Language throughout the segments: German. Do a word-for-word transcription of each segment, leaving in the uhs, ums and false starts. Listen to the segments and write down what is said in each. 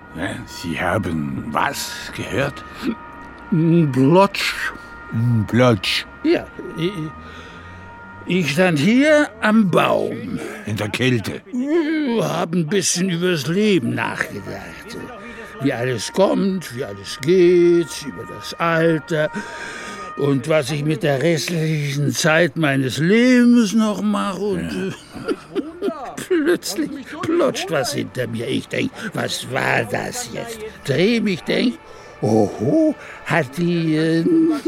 Sie haben was gehört? Ein Plotsch. Ein Plotsch. Ja, ich, ich stand hier am Baum. In der Kälte. Hab ein bisschen übers Leben nachgedacht. Wie alles kommt, wie alles geht, über das Alter und was ich mit der restlichen Zeit meines Lebens noch mache. Und ja. Plötzlich plotscht was hinter mir. Ich denk, was war das jetzt? Dreh mich, denk, oho, hat die äh,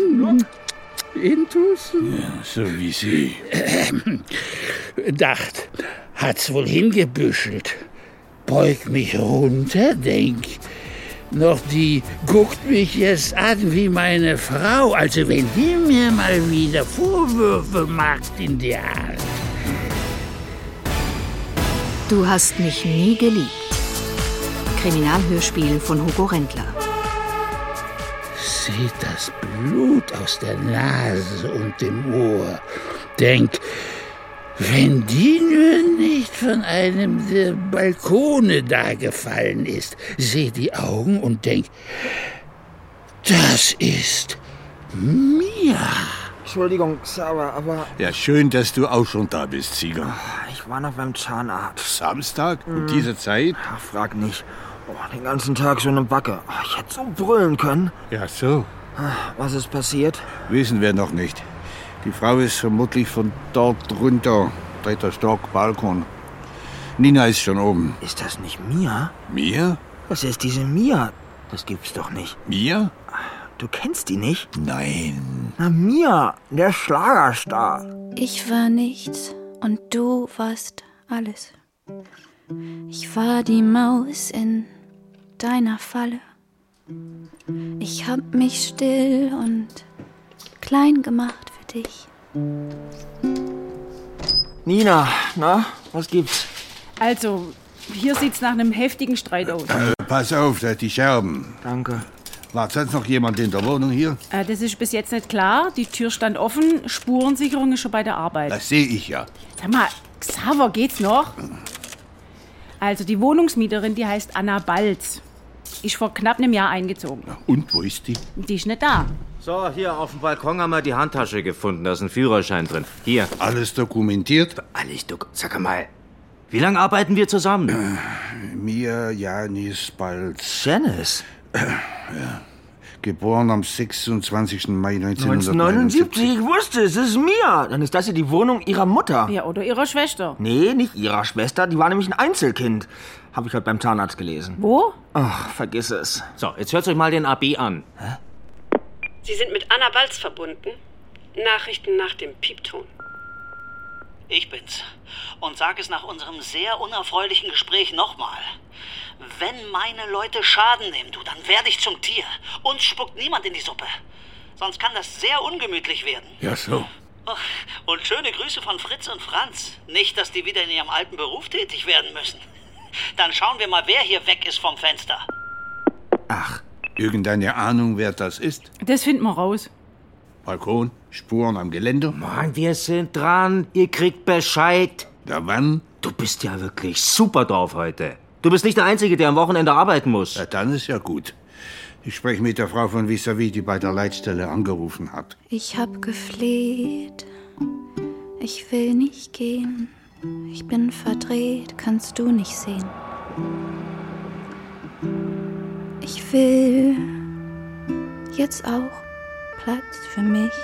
Intus? Ja, so wie Sie. Äh, dacht, hat's wohl hingebüschelt. Beug mich runter, denk, noch die guckt mich jetzt an wie meine Frau. Also wenn die mir mal wieder Vorwürfe macht in der Art. Du hast mich nie geliebt. Kriminalhörspiel von Hugo Rendler. Seht das Blut aus der Nase und dem Ohr. Denk, wenn die nur nicht von einem der Balkone da gefallen ist, seh die Augen und denk, das ist Mia. Entschuldigung, Xaver, aber... Ja, schön, dass du auch schon da bist, Sieger. Ich war noch beim Zahnarzt. Samstag? Mhm. Um diese Zeit? Ach, frag nicht. Oh, den ganzen Tag so eine Backe. Oh, ich hätte so brüllen können. Ja, so. Was ist passiert? Wissen wir noch nicht. Die Frau ist vermutlich von dort runter. Dritter Stock, Balkon. Nina ist schon oben. Ist das nicht Mia? Mia? Was ist diese Mia? Das gibt's doch nicht. Mia? Du kennst die nicht? Nein. Na, Mia, der Schlagerstar. Ich war nichts und du warst alles. Ich war die Maus in deiner Falle. Ich hab mich still und klein gemacht für dich. Nina, na, was gibt's? Also, hier sieht's nach einem heftigen Streit aus. Äh, pass auf, da die Scherben. Danke. War sonst noch jemand in der Wohnung hier? Äh, das ist bis jetzt nicht klar. Die Tür stand offen. Spurensicherung ist schon bei der Arbeit. Das sehe ich ja. Sag mal, Xaver, geht's noch? Also, die Wohnungsmieterin, die heißt Anna Balz. Ist vor knapp einem Jahr eingezogen. Und wo ist die? Die ist nicht da. So, hier auf dem Balkon haben wir die Handtasche gefunden. Da ist ein Führerschein drin. Hier. Alles dokumentiert? Alles dokumentiert. Sag mal, wie lange arbeiten wir zusammen? Äh, Mia Janis Balz. Janice? Äh, ja. Geboren am sechsundzwanzigsten Mai neunzehnhundertneunundsiebzig. Ich wusste es, es ist Mia. Dann ist das ja die Wohnung ihrer Mutter. Ja, oder ihrer Schwester. Nee, nicht ihrer Schwester. Die war nämlich ein Einzelkind. Habe ich heute beim Zahnarzt gelesen. Wo? Ach, vergiss es. So, jetzt hört euch mal den A B an. Hä? Sie sind mit Anna Balz verbunden. Nachrichten nach dem Piepton. Ich bin's. Und sag es nach unserem sehr unerfreulichen Gespräch nochmal. Wenn meine Leute Schaden nehmen, du, dann werde ich zum Tier. Uns spuckt niemand in die Suppe. Sonst kann das sehr ungemütlich werden. Ja, so. Und schöne Grüße von Fritz und Franz. Nicht, dass die wieder in ihrem alten Beruf tätig werden müssen. Dann schauen wir mal, wer hier weg ist vom Fenster. Ach, irgendeine Ahnung, wer das ist? Das finden wir raus. Balkon, Spuren am Geländer? Mann, wir sind dran. Ihr kriegt Bescheid. Da wann? Du bist ja wirklich super drauf heute. Du bist nicht der Einzige, der am Wochenende arbeiten muss. Ja, dann ist ja gut. Ich spreche mit der Frau von Vis-à-vis, die bei der Leitstelle angerufen hat. Ich hab gefleht. Ich will nicht gehen. Ich bin verdreht, kannst du nicht sehen. Ich will jetzt auch Platz für mich.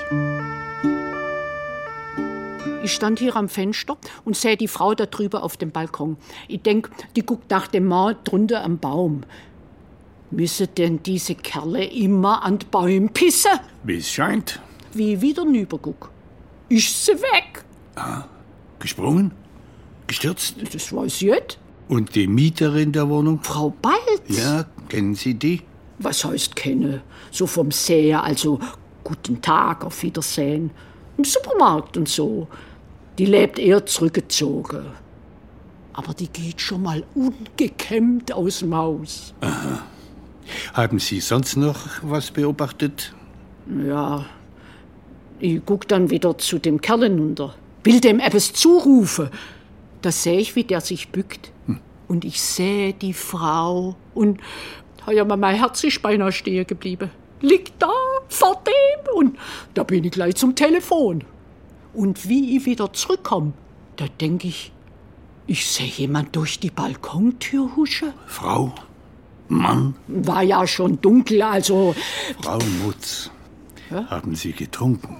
Ich stand hier am Fenster und sehe die Frau da drüber auf dem Balkon. Ich denk, die guckt nach dem Mann drunter am Baum. Müsse denn diese Kerle immer an die Bäume pissen? Wie es scheint. Wie ich wieder rüberguck. Ist sie weg? Ah, gesprungen? Gestürzt? Das weiß ich nicht. Und die Mieterin der Wohnung? Frau Balz? Ja, kennen Sie die? Was heißt kennen? So vom Sehen, also guten Tag, auf Wiedersehen. Im Supermarkt und so. Die lebt eher zurückgezogen. Aber die geht schon mal ungekämmt aus dem Haus. Aha. Haben Sie sonst noch was beobachtet? Ja, ich guck dann wieder zu dem Kerl hinunter. Will dem etwas zurufen. Da sehe ich, wie der sich bückt. Hm. Und ich sehe die Frau und ja, mein Herz ist beinahe stehen geblieben. Liegt da vor dem und da bin ich gleich zum Telefon. Und wie ich wieder zurückkomme, da denke ich, ich sehe jemand durch die Balkontür huschen. Frau? Mann? War ja schon dunkel, also... Frau Mutz, ja? Haben Sie getrunken?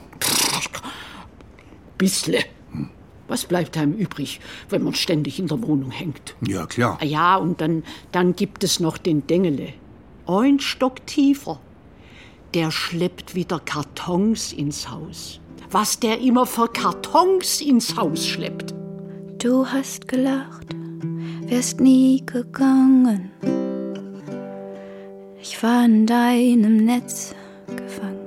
Bissle. Hm. Was bleibt einem übrig, wenn man ständig in der Wohnung hängt? Ja, klar. Ja, und dann, dann gibt es noch den Dengele. Ein Stock tiefer. Der schleppt wieder Kartons ins Haus. Was der immer für Kartons ins Haus schleppt. Du hast gelacht, wärst nie gegangen. Ich war in deinem Netz gefangen.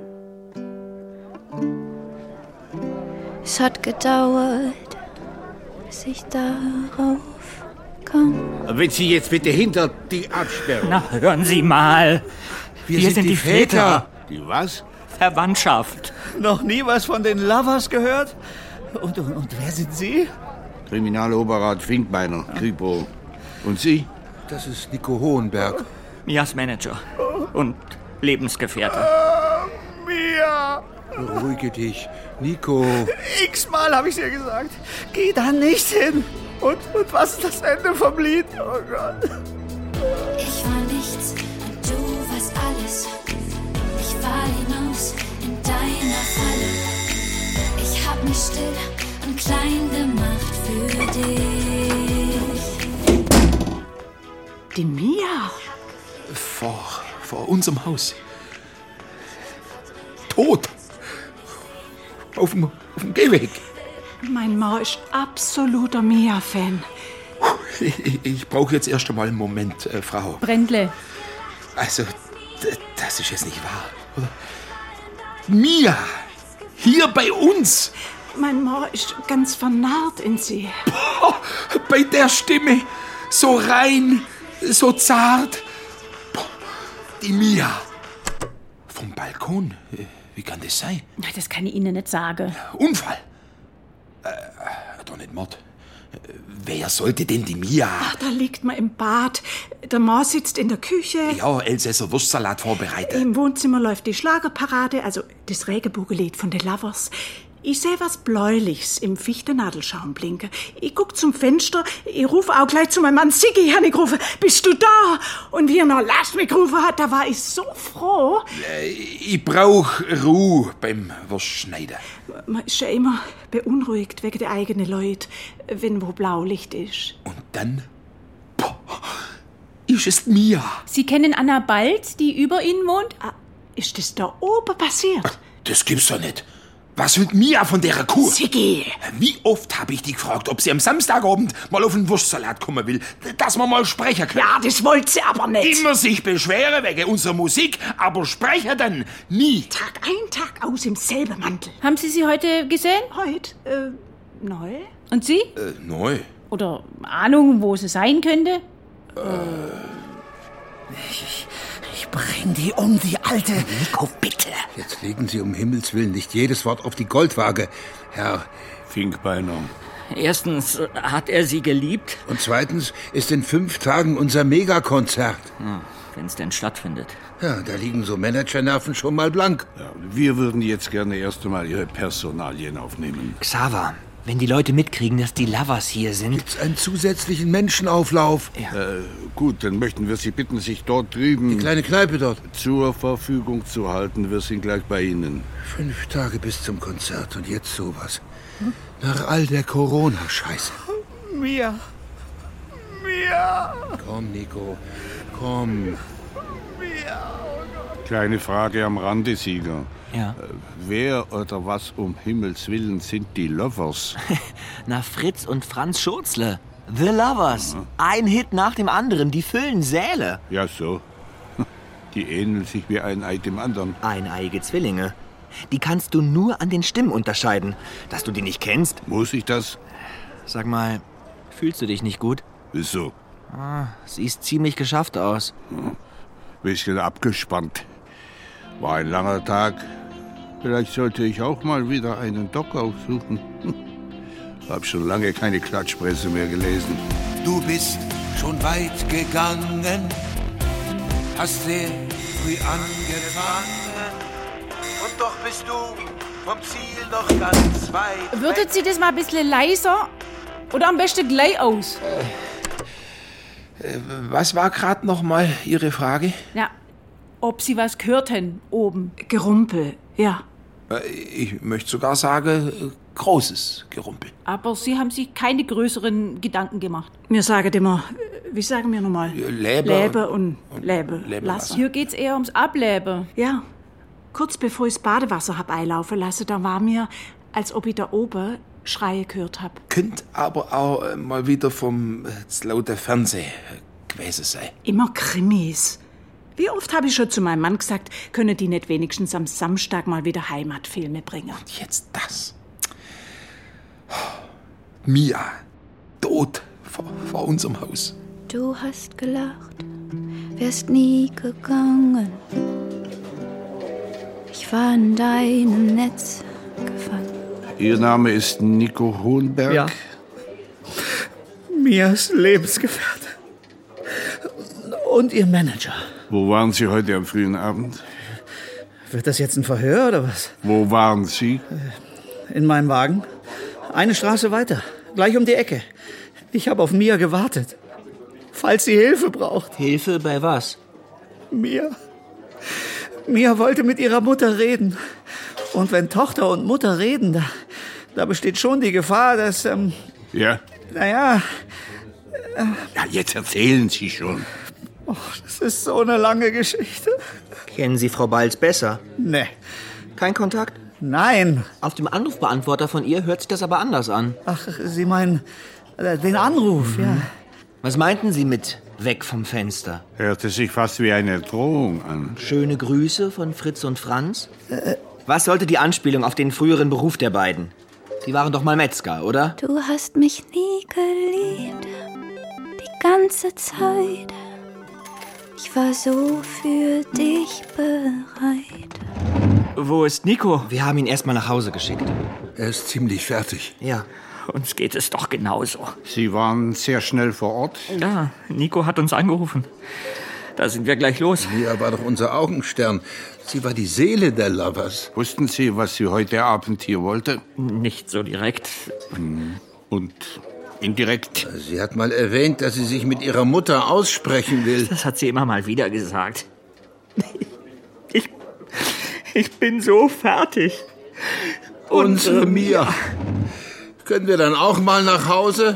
Es hat gedauert, bis ich darauf kam. Wenn Sie jetzt bitte hinter die Absperrung... Na, hören Sie mal. Wir, Wir sind, sind die die Väter. Väter. Die was? Verwandtschaft. Noch nie was von den Lovers gehört? Und, und, und wer sind Sie? Kriminaloberrat Finkbeiner, Kripo. Und Sie? Das ist Nico Hohenberg. Mias Manager und Lebensgefährte. Uh, Mia! Beruhige dich, Nico. X-mal habe ich dir gesagt. Geh da nicht hin. Und, und was ist das Ende vom Lied? Oh Gott. Ich war nichts und du warst alles. Ich war hinaus in deiner Falle. Ich hab mich still und klein gemacht für dich. Die Mia? Vor, vor unserem Haus. Tot. Auf dem, auf dem Gehweg. Mein Mann ist absoluter Mia-Fan. Ich, ich brauche jetzt erst einmal einen Moment, äh, Frau. Brändle. Also, d- das ist jetzt nicht wahr, oder? Mia! Hier bei uns! Mein Mann ist ganz vernarrt in sie. Boah, bei der Stimme. So rein, so zart. Boah, die Mia. Vom Balkon? Wie kann das sein? Das kann ich Ihnen nicht sagen. Unfall? Äh, doch nicht Mord. Wer sollte denn die Mia? Ach, da liegt man im Bad. Der Mann sitzt in der Küche. Ja, Elsässer Wurstsalat vorbereitet. Im Wohnzimmer läuft die Schlagerparade, also das Regenbogenlied von den Lovers. Ich sehe was Bläuliches im Fichtennadelschaum blinken. Ich guck zum Fenster, ich rufe auch gleich zu meinem Mann Siggi, habe ich gerufen, bist du da? Und wie er noch Lass mich gerufen hat, da war ich so froh. Äh, ich brauch Ruhe beim Wurstschneiden. Man ist ja immer beunruhigt wegen der eigenen Leute, wenn wo Blaulicht ist. Und dann boah, ist es Mia. Sie kennen Anna Balz, die über Ihnen wohnt? Ah, ist das da oben passiert? Das gibt's doch nicht. Was will Mia von der Kuh? Siggi! Wie oft habe ich die gefragt, ob sie am Samstagabend mal auf den Wurstsalat kommen will, dass wir mal sprechen können? Ja, das wollte sie aber nicht. Immer sich beschweren wegen unserer Musik, aber sprechen dann nie. Tag ein, Tag aus im selben Mantel. Haben Sie sie heute gesehen? Heute? Äh, neu? Und Sie? Äh, neu. Oder Ahnung, wo sie sein könnte? Äh... Ich, ich bring die um, die Alte. Nico, bitte. Jetzt legen Sie um Himmels Willen nicht jedes Wort auf die Goldwaage, Herr Finkbeiner. Erstens hat er sie geliebt. Und zweitens ist in fünf Tagen unser Megakonzert. Hm, wenn es denn stattfindet. Ja, da liegen so Managernerven schon mal blank. Ja, wir würden jetzt gerne erst einmal Ihre Personalien aufnehmen. Xaver, wenn die Leute mitkriegen, dass die Lovers hier sind... Gibt's einen zusätzlichen Menschenauflauf? Ja. Äh, gut, dann möchten wir Sie bitten, sich dort drüben... Die kleine Kneipe dort. ...zur Verfügung zu halten. Wir sind gleich bei Ihnen. Fünf Tage bis zum Konzert und jetzt sowas. Hm? Nach all der Corona-Scheiße. Mia. Mia. Komm, Nico. Komm. Mia. Kleine Frage am Rande, Sieger. Ja. Äh, wer oder was um Himmels Willen sind die Lovers? Na, Fritz und Franz Schurzle. The Lovers. Ja. Ein Hit nach dem anderen. Die füllen Säle. Ja, so. Die ähneln sich wie ein Ei dem anderen. Eineiige Zwillinge. Die kannst du nur an den Stimmen unterscheiden. Dass du die nicht kennst. Muss ich das? Sag mal, fühlst du dich nicht gut? Wieso? Ah, siehst ziemlich geschafft aus. Hm. Bisschen abgespannt. War ein langer Tag. Vielleicht sollte ich auch mal wieder einen Doc aufsuchen. Hm. Hab schon lange keine Klatschpresse mehr gelesen. Du bist schon weit gegangen, hast sehr früh angefangen und doch bist du vom Ziel noch ganz weit. Würdet Sie das mal ein bisschen leiser oder am besten gleich aus? Äh, was war gerade noch mal Ihre Frage? Ja, ob Sie was gehört haben oben. Gerumpel, ja. Ich möchte sogar sagen, großes Gerumpel. Aber Sie haben sich keine größeren Gedanken gemacht. Wir sagen immer, wie sagen wir nochmal? Leber. Leber und, und Leber. Leber lassen. Hier geht's eher ums Ableben. Ja. Kurz bevor ich das Badewasser hab einlaufen lassen, da war mir, als ob ich da oben Schreie gehört hab. Könnte aber auch mal wieder vom äh, lauten Fernsehen gewesen sein. Immer Krimis. Wie oft habe ich schon zu meinem Mann gesagt, können die nicht wenigstens am Samstag mal wieder Heimatfilme bringen? Und jetzt das. Mia, tot vor, vor unserem Haus. Du hast gelacht, wärst nie gegangen. Ich war in deinem Netz gefangen. Ihr Name ist Nico Hohenberg? Ja. Mias Lebensgefährte. Und Ihr Manager. Wo waren Sie heute am frühen Abend? Wird das jetzt ein Verhör oder was? Wo waren Sie? In meinem Wagen. Eine Straße weiter. Gleich um die Ecke. Ich habe auf Mia gewartet. Falls sie Hilfe braucht. Hilfe bei was? Mia. Mia wollte mit ihrer Mutter reden. Und wenn Tochter und Mutter reden, da, da besteht schon die Gefahr, dass... Ähm, ja? Naja... Äh, ja, jetzt erzählen Sie schon. Och, das ist so eine lange Geschichte. Kennen Sie Frau Balz besser? Nee. Kein Kontakt? Nein. Auf dem Anrufbeantworter von ihr hört sich das aber anders an. Ach, Sie meinen äh, den Anruf, mhm. ja. Was meinten Sie mit weg vom Fenster? Hörte sich fast wie eine Drohung an. Schöne Grüße von Fritz und Franz? Äh, Was sollte die Anspielung auf den früheren Beruf der beiden? Die waren doch mal Metzger, oder? Du hast mich nie geliebt, die ganze Zeit. Ich war so für dich bereit. Wo ist Nico? Wir haben ihn erst mal nach Hause geschickt. Er ist ziemlich fertig. Ja. Uns geht es doch genauso. Sie waren sehr schnell vor Ort? Ja, Nico hat uns angerufen. Da sind wir gleich los. Mia war doch unser Augenstern. Sie war die Seele der Lovers. Wussten Sie, was sie heute Abend hier wollte? Nicht so direkt. Und indirekt? Sie hat mal erwähnt, dass sie sich mit ihrer Mutter aussprechen will. Das hat sie immer mal wieder gesagt. Ich, ich bin so fertig. Unsere Mia. Können wir dann auch mal nach Hause?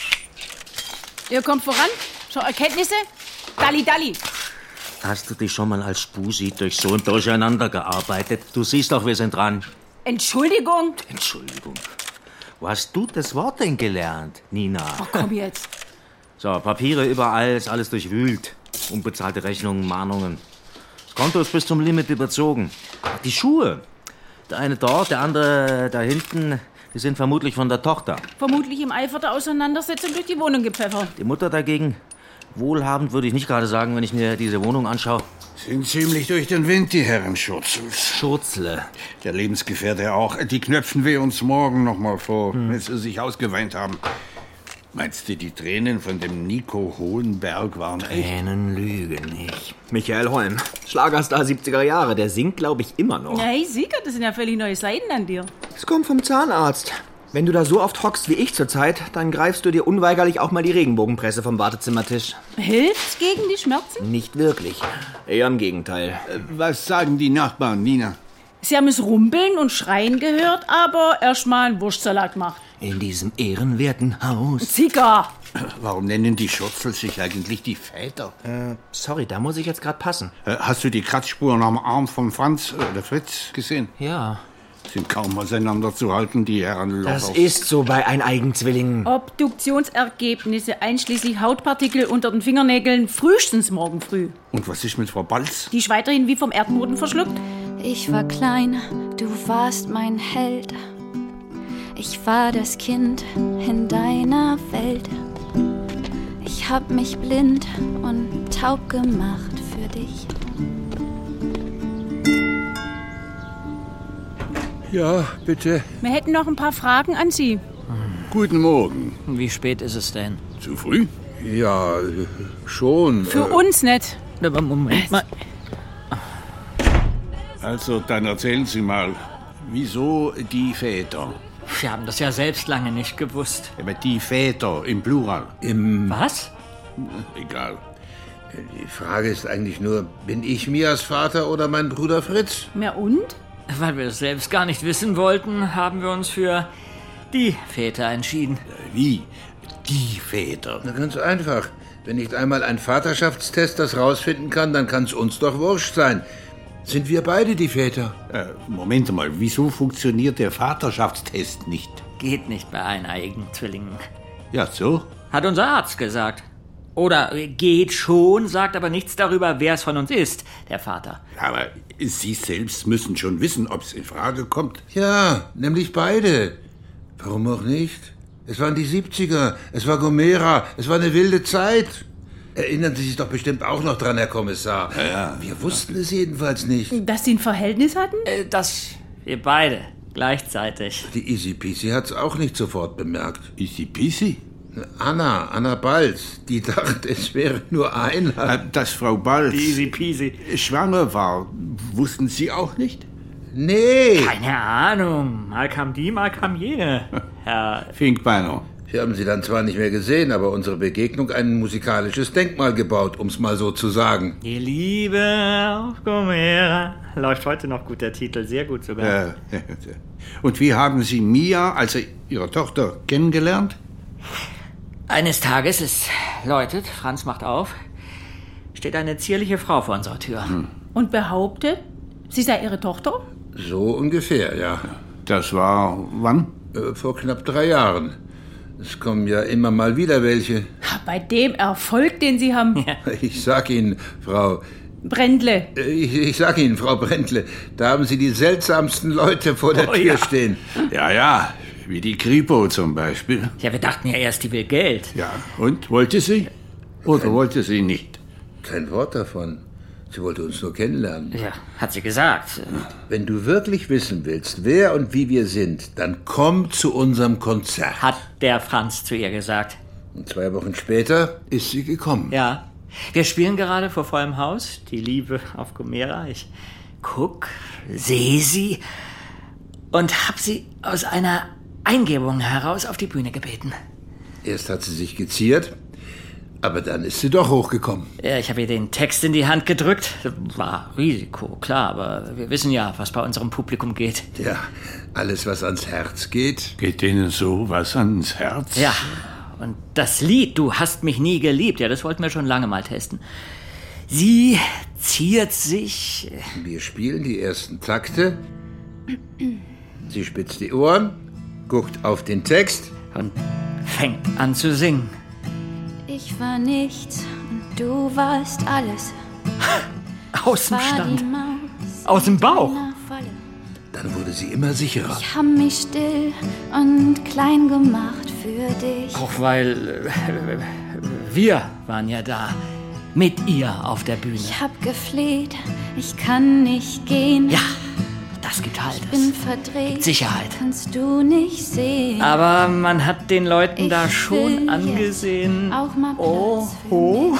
Ihr kommt voran? Schon Erkenntnisse? Dalli, Dalli. Hast du dich schon mal als Spusi durch so ein Durcheinander gearbeitet? Du siehst doch, wir sind dran. Entschuldigung. Entschuldigung. Wo hast du das Wort denn gelernt, Nina? Ach, komm jetzt. So, Papiere überall, ist alles durchwühlt. Unbezahlte Rechnungen, Mahnungen. Das Konto ist bis zum Limit überzogen. Die Schuhe. Der eine dort, der andere da hinten, die sind vermutlich von der Tochter. Vermutlich im Eifer der Auseinandersetzung durch die Wohnung gepfeffert. Die Mutter dagegen, wohlhabend würde ich nicht gerade sagen, wenn ich mir diese Wohnung anschaue. Sind ziemlich durch den Wind, die Herren Schurzels. Schurzle. Der Lebensgefährte auch. Die knöpfen wir uns morgen noch mal vor, hm. wenn sie sich ausgeweint haben. Meinst du, die Tränen von dem Nico Hohenberg waren echt? Tränen lügen nicht. Michael Holm, Schlagerstar siebziger Jahre, der singt, glaube ich, immer noch. Ja, hey, Sieger, das sind ja völlig neue Seiten an dir. Das kommt vom Zahnarzt. Wenn du da so oft hockst wie ich zurzeit, dann greifst du dir unweigerlich auch mal die Regenbogenpresse vom Wartezimmertisch. Hilft's gegen die Schmerzen? Nicht wirklich. Eher im Gegenteil. Was sagen die Nachbarn, Nina? Sie haben es rumpeln und schreien gehört, aber erst mal einen Wurstsalat gemacht. In diesem ehrenwerten Haus. Zicker! Warum nennen die Schurzels sich eigentlich die Väter? Äh, sorry, da muss ich jetzt gerade passen. Äh, hast du die Kratzspuren am Arm von Franz oder Fritz gesehen? Ja. Sind kaum auseinanderzuhalten, die Herren Lovers. Das ist so bei Eineigenzwillingen. Obduktionsergebnisse einschließlich Hautpartikel unter den Fingernägeln frühestens morgen früh. Und was ist mit Frau Balz? Die ist weiterhin wie vom Erdboden verschluckt. Ich war klein, du warst mein Held. Ich war das Kind in deiner Welt. Ich hab mich blind und taub gemacht für dich. Ja, bitte. Wir hätten noch ein paar Fragen an Sie. Guten Morgen. Wie spät ist es denn? Zu früh? Ja, schon. Für äh, uns nicht. Aber Moment mal. Also, dann erzählen Sie mal, wieso die Väter? Wir haben das ja selbst lange nicht gewusst. Aber die Väter im Plural. Im... Was? Egal. Die Frage ist eigentlich nur, bin ich Mias Vater oder mein Bruder Fritz? Ja und? Weil wir es selbst gar nicht wissen wollten, haben wir uns für die Väter entschieden. Wie? Die Väter? Na, ganz einfach. Wenn nicht einmal ein Vaterschaftstest das rausfinden kann, dann kann es uns doch wurscht sein. Sind wir beide die Väter? Äh, Moment mal, wieso funktioniert der Vaterschaftstest nicht? Geht nicht bei eineiigen Zwillingen. Ja, so? Hat unser Arzt gesagt. Oder geht schon, sagt aber nichts darüber, wer es von uns ist, der Vater. Aber Sie selbst müssen schon wissen, ob es in Frage kommt. Ja, nämlich beide. Warum auch nicht? Es waren die siebziger, es war Gomera, es war eine wilde Zeit. Erinnern Sie sich doch bestimmt auch noch dran, Herr Kommissar. Ja, ja. Wir wussten es jedenfalls nicht. Dass Sie ein Verhältnis hatten? Äh, dass wir beide gleichzeitig. Die Easy Peasy hat's auch nicht sofort bemerkt. Easy Peasy? Anna, Anna Balz, die dachte, es wäre nur einer. Dass Frau Balz Easy Peasy schwanger war, wussten Sie auch nicht? Nee. Keine Ahnung. Mal kam die, mal kam jene, Herr Finkbeiner. Wir haben sie dann zwar nicht mehr gesehen, aber unsere Begegnung ein musikalisches Denkmal gebaut, um es mal so zu sagen. Die Liebe auf Gomera. Läuft heute noch gut, der Titel. Sehr gut sogar. Äh, und wie haben Sie Mia, also Ihre Tochter, kennengelernt? Eines Tages, es läutet, Franz macht auf, steht eine zierliche Frau vor unserer Tür. Hm. Und behauptet, sie sei Ihre Tochter? So ungefähr, ja. Das war wann? Äh, vor knapp drei Jahren. Es kommen ja immer mal wieder welche. Bei dem Erfolg, den Sie haben. Ja. Ich sag Ihnen, Frau... Brändle. Ich, ich sag Ihnen, Frau Brändle, da haben Sie die seltsamsten Leute vor der oh, Tür ja. stehen. Ja, ja, wie die Kripo zum Beispiel. Ja, wir dachten ja erst, die will Geld. Ja, und? Wollte sie? Oder Kein, wollte sie nicht? Kein Wort davon. Sie wollte uns nur kennenlernen. Ja, hat sie gesagt. Wenn du wirklich wissen willst, wer und wie wir sind, dann komm zu unserem Konzert. Hat der Franz zu ihr gesagt. Und zwei Wochen später ist sie gekommen. Ja. Wir spielen gerade vor vollem Haus, die Liebe auf Gomera. Ich guck, sehe sie und hab sie aus einer Eingebung heraus auf die Bühne gebeten. Erst hat sie sich geziert, aber dann ist sie doch hochgekommen. Ja, ich habe ihr den Text in die Hand gedrückt. War Risiko, klar, aber wir wissen ja, was bei unserem Publikum geht. Ja, alles, was ans Herz geht. Geht denen so was ans Herz? Ja, und das Lied, Du hast mich nie geliebt, ja, das wollten wir schon lange mal testen. Sie ziert sich... Wir spielen die ersten Takte. Sie spitzt die Ohren, guckt auf den Text und fängt an zu singen. Ich war nichts und du warst alles. Aus dem Stand. Aus dem Bauch. Dann wurde sie immer sicherer. Ich hab mich still und klein gemacht für dich. Auch weil äh, wir waren ja da. Mit ihr auf der Bühne. Ich hab gefleht, ich kann nicht gehen. Ja, das gibt Halt. Ich bin verdreht, gibt Sicherheit. Kannst du nicht sehen. Aber man hat den Leuten ich da schon angesehen. Auch mal oh, oh.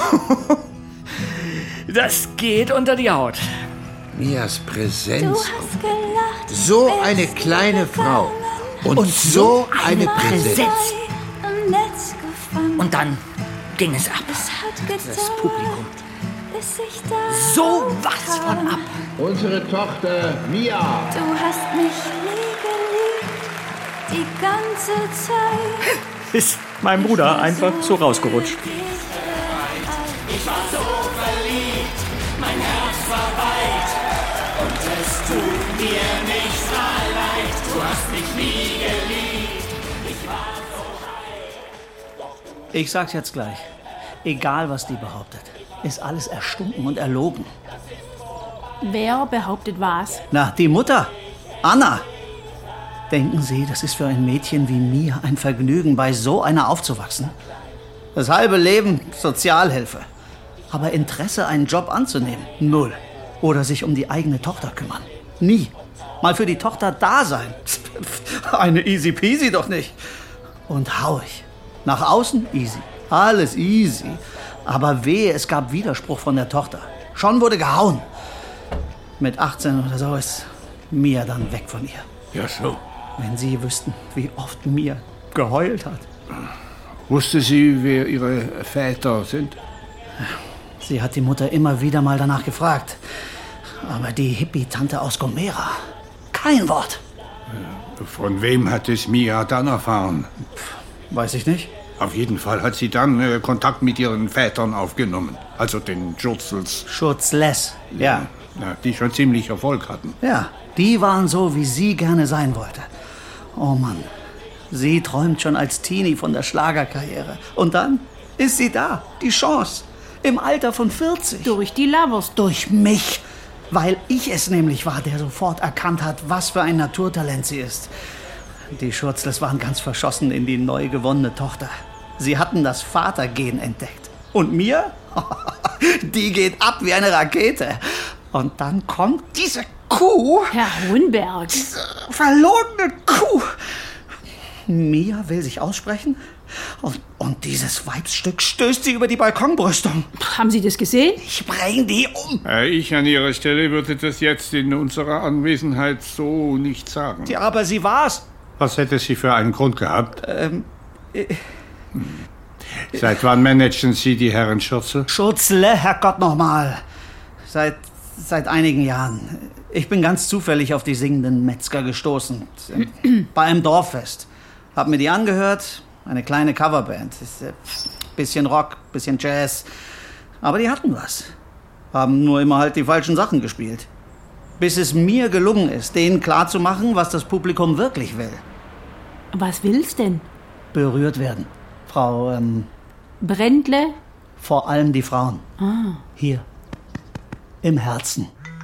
Das geht unter die Haut. Mias Präsenz. Du hast gelacht. So eine kleine Frau. Und, und so eine Präsenz. Im Netz gefangen. Und dann ging es ab. Es hat gedauert, das Publikum. Bis ich da so was von ab. Unsere Tochter Mia. Du hast mich nie geliebt, die ganze Zeit. Ist mein Bruder einfach so rausgerutscht. Ich war so verliebt, mein Herz war weit. Und es tut mir nicht mal leid. Du hast mich nie geliebt. Ich war so weit. Ich sag's jetzt gleich. Egal, was die behauptet, ist alles erstunken und erlogen. Wer behauptet was? Na, die Mutter. Anna. Denken Sie, das ist für ein Mädchen wie mir ein Vergnügen, bei so einer aufzuwachsen? Das halbe Leben Sozialhilfe. Aber Interesse, einen Job anzunehmen? Null. Oder sich um die eigene Tochter kümmern? Nie. Mal für die Tochter da sein? Eine easy peasy doch nicht. Und hauig. Nach außen easy. Alles easy. Aber wehe, es gab Widerspruch von der Tochter. Schon wurde gehauen. Mit achtzehn oder so ist Mia dann weg von ihr. Ja, so. Wenn Sie wüssten, wie oft Mia geheult hat. Wusste sie, wer ihre Väter sind? Sie hat die Mutter immer wieder mal danach gefragt. Aber die Hippie-Tante aus Gomera, kein Wort. Von wem hat es Mia dann erfahren? Weiß ich nicht. Auf jeden Fall hat sie dann äh, Kontakt mit ihren Vätern aufgenommen. Also den Schurzels. Schurzles, ja. ja. Die schon ziemlich Erfolg hatten. Ja, die waren so, wie sie gerne sein wollte. Oh Mann, sie träumt schon als Teenie von der Schlagerkarriere. Und dann ist sie da, die Chance. Im Alter von vierzig. Durch die Lovers. Durch mich. Weil ich es nämlich war, der sofort erkannt hat, was für ein Naturtalent sie ist. Die Schurzles waren ganz verschossen in die neu gewonnene Tochter. Sie hatten das Vatergen entdeckt. Und mir? Die geht ab wie eine Rakete. Und dann kommt diese Kuh. Herr Hohenberg. Diese verlogene Kuh. Mia will sich aussprechen. Und, und dieses Weibsstück stößt sie über die Balkonbrüstung. Haben Sie das gesehen? Ich bring die um. Äh, ich an Ihrer Stelle würde das jetzt in unserer Anwesenheit so nicht sagen. Ja, aber sie war's. Was hätte sie für einen Grund gehabt? Ähm... Äh, hm. Seit wann managen Sie die Herren Schürzel? Schurzle, Herrgott nochmal. Seit, seit einigen Jahren. Ich bin ganz zufällig auf die singenden Metzger gestoßen. Bei einem Dorffest. Hab mir die angehört. Eine kleine Coverband. Bisschen Rock, bisschen Jazz. Aber die hatten was. Haben nur immer halt die falschen Sachen gespielt. Bis es mir gelungen ist, denen klarzumachen, was das Publikum wirklich will. Was will's denn? Berührt werden. Frau, ähm... Brändle? Vor allem die Frauen. Ah. Hier. Im Herzen.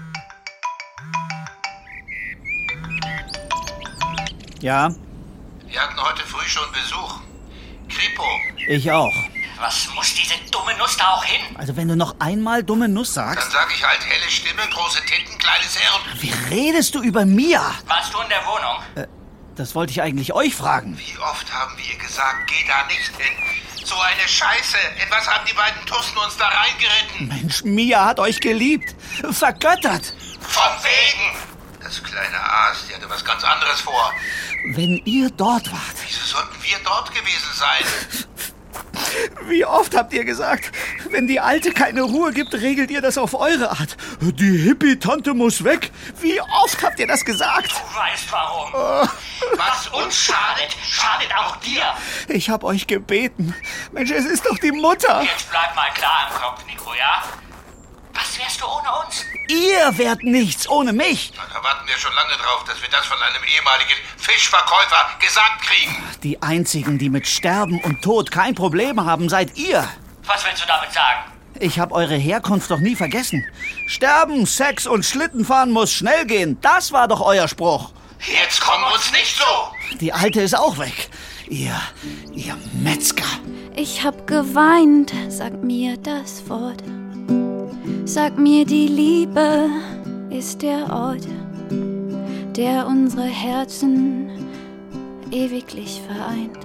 Ja? Wir hatten heute früh schon Besuch. Kripo. Ich auch. Was muss diese dumme Nuss da auch hin? Also wenn du noch einmal dumme Nuss sagst... Dann sag ich halt helle Stimme, große Titten, kleines Herr und... Wie redest du über Mia? Warst du in der Wohnung? Äh, das wollte ich eigentlich euch fragen. Wie oft haben wir gesagt, geh da nicht hin. So eine Scheiße. In was haben die beiden Tussen uns da reingeritten? Mensch, Mia hat euch geliebt. Vergöttert. Von wegen. Das kleine Aas, die hatte was ganz anderes vor. Wenn ihr dort wart... Wieso sollten wir dort gewesen sein? Wie oft habt ihr gesagt, wenn die Alte keine Ruhe gibt, regelt ihr das auf eure Art. Die Hippie-Tante muss weg. Wie oft habt ihr das gesagt? Du weißt warum. Oh. Was uns schadet, schadet auch dir. Ich hab euch gebeten. Mensch, es ist doch die Mutter. Jetzt bleib mal klar im Kopf, Nico, ja? Was wärst du ohne uns? Ihr wärt nichts ohne mich. Na, da warten wir schon lange drauf, dass wir das von einem ehemaligen Fischverkäufer gesagt kriegen. Die einzigen, die mit Sterben und Tod kein Problem haben, seid ihr. Was willst du damit sagen? Ich habe eure Herkunft doch nie vergessen. Sterben, Sex und Schlittenfahren muss schnell gehen. Das war doch euer Spruch. Jetzt komm uns nicht so. Die Alte ist auch weg. Ihr, ihr Metzger. Ich hab geweint, sag mir das Wort. Sag mir, die Liebe ist der Ort, der unsere Herzen ewiglich vereint.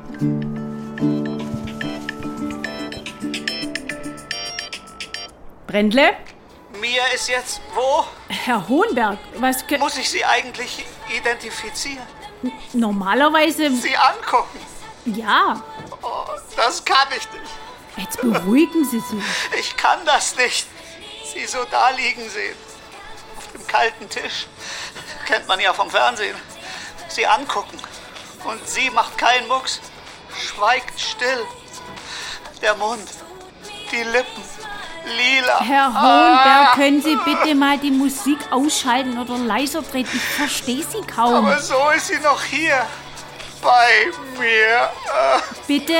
Brändle? Mia ist jetzt wo? Herr Hohenberg, was... Muss ich sie eigentlich identifizieren? N- normalerweise... Sie angucken? Ja. Oh, das kann ich nicht. Jetzt beruhigen Sie sich. Ich kann das nicht. Sie so da liegen sehen. Auf dem kalten Tisch. Kennt man ja vom Fernsehen. Sie angucken. Und sie macht keinen Mucks. Schweigt still. Der Mund. Die Lippen. Lila. Herr Hohenberg, ah. können Sie bitte mal die Musik ausschalten oder leiser drehen? Ich verstehe Sie kaum. Aber so ist sie noch hier. Bei mir. Bitte?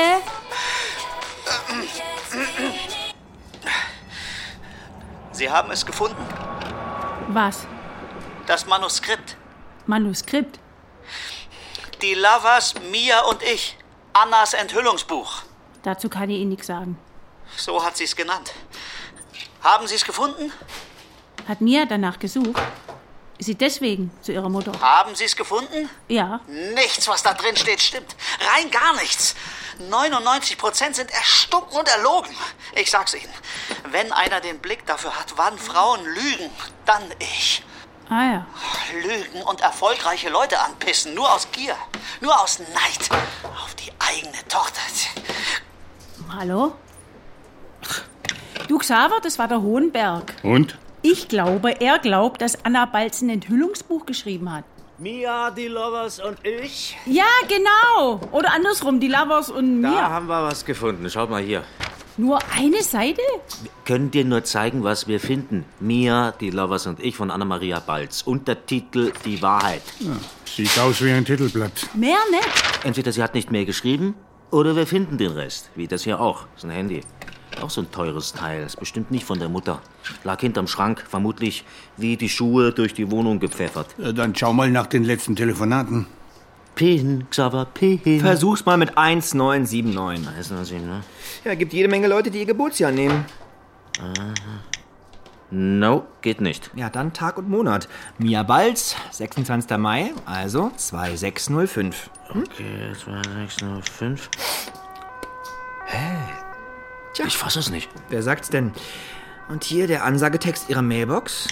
Sie haben es gefunden. Was? Das Manuskript. Manuskript? Die Lovers, Mia und ich. Annas Enthüllungsbuch. Dazu kann ich Ihnen nichts sagen. So hat sie es genannt. Haben Sie es gefunden? Hat Mia danach gesucht? Ist sie deswegen zu ihrer Mutter? Haben Sie es gefunden? Ja. Nichts, was da drin steht, stimmt. Rein gar nichts. neunundneunzig Prozent sind erstunken und erlogen. Ich sag's Ihnen, wenn einer den Blick dafür hat, wann Frauen lügen, dann ich. Ah ja. Lügen und erfolgreiche Leute anpissen, nur aus Gier, nur aus Neid auf die eigene Tochter. Hallo? Du, Xaver, das war der Hohenberg. Und? Ich glaube, er glaubt, dass Anna Balz ein Enthüllungsbuch geschrieben hat. Mia, die Lovers und ich. Ja, genau. Oder andersrum, die Lovers und Da Mia. haben wir was gefunden. Schaut mal hier. Nur eine Seite? Wir können dir nur zeigen, was wir finden. Mia, die Lovers und ich von Anna-Maria Balz. Untertitel Die Wahrheit. Ja, sieht aus wie ein Titelblatt. Mehr nicht. Entweder sie hat nicht mehr geschrieben, oder wir finden den Rest. Wie das hier auch. Das ist ein Handy. Auch so ein teures Teil. Ist bestimmt nicht von der Mutter. Lag hinterm Schrank, vermutlich wie die Schuhe durch die Wohnung gepfeffert. Ja, dann schau mal nach den letzten Telefonaten. Pin, Xaver, Pin. Versuch's mal mit eins neun sieben neun. eins neun sieben neun. Ja, gibt jede Menge Leute, die ihr Geburtsjahr nehmen. Aha. No, geht nicht. Ja, dann Tag und Monat. Mia Balz, sechsundzwanzigster Mai, also zwei sechs null fünf. Hm? Okay, zwei sechs null fünf. Hä? Tja. Ich fass es nicht. Wer sagt's denn? Und hier der Ansagetext Ihrer Mailbox.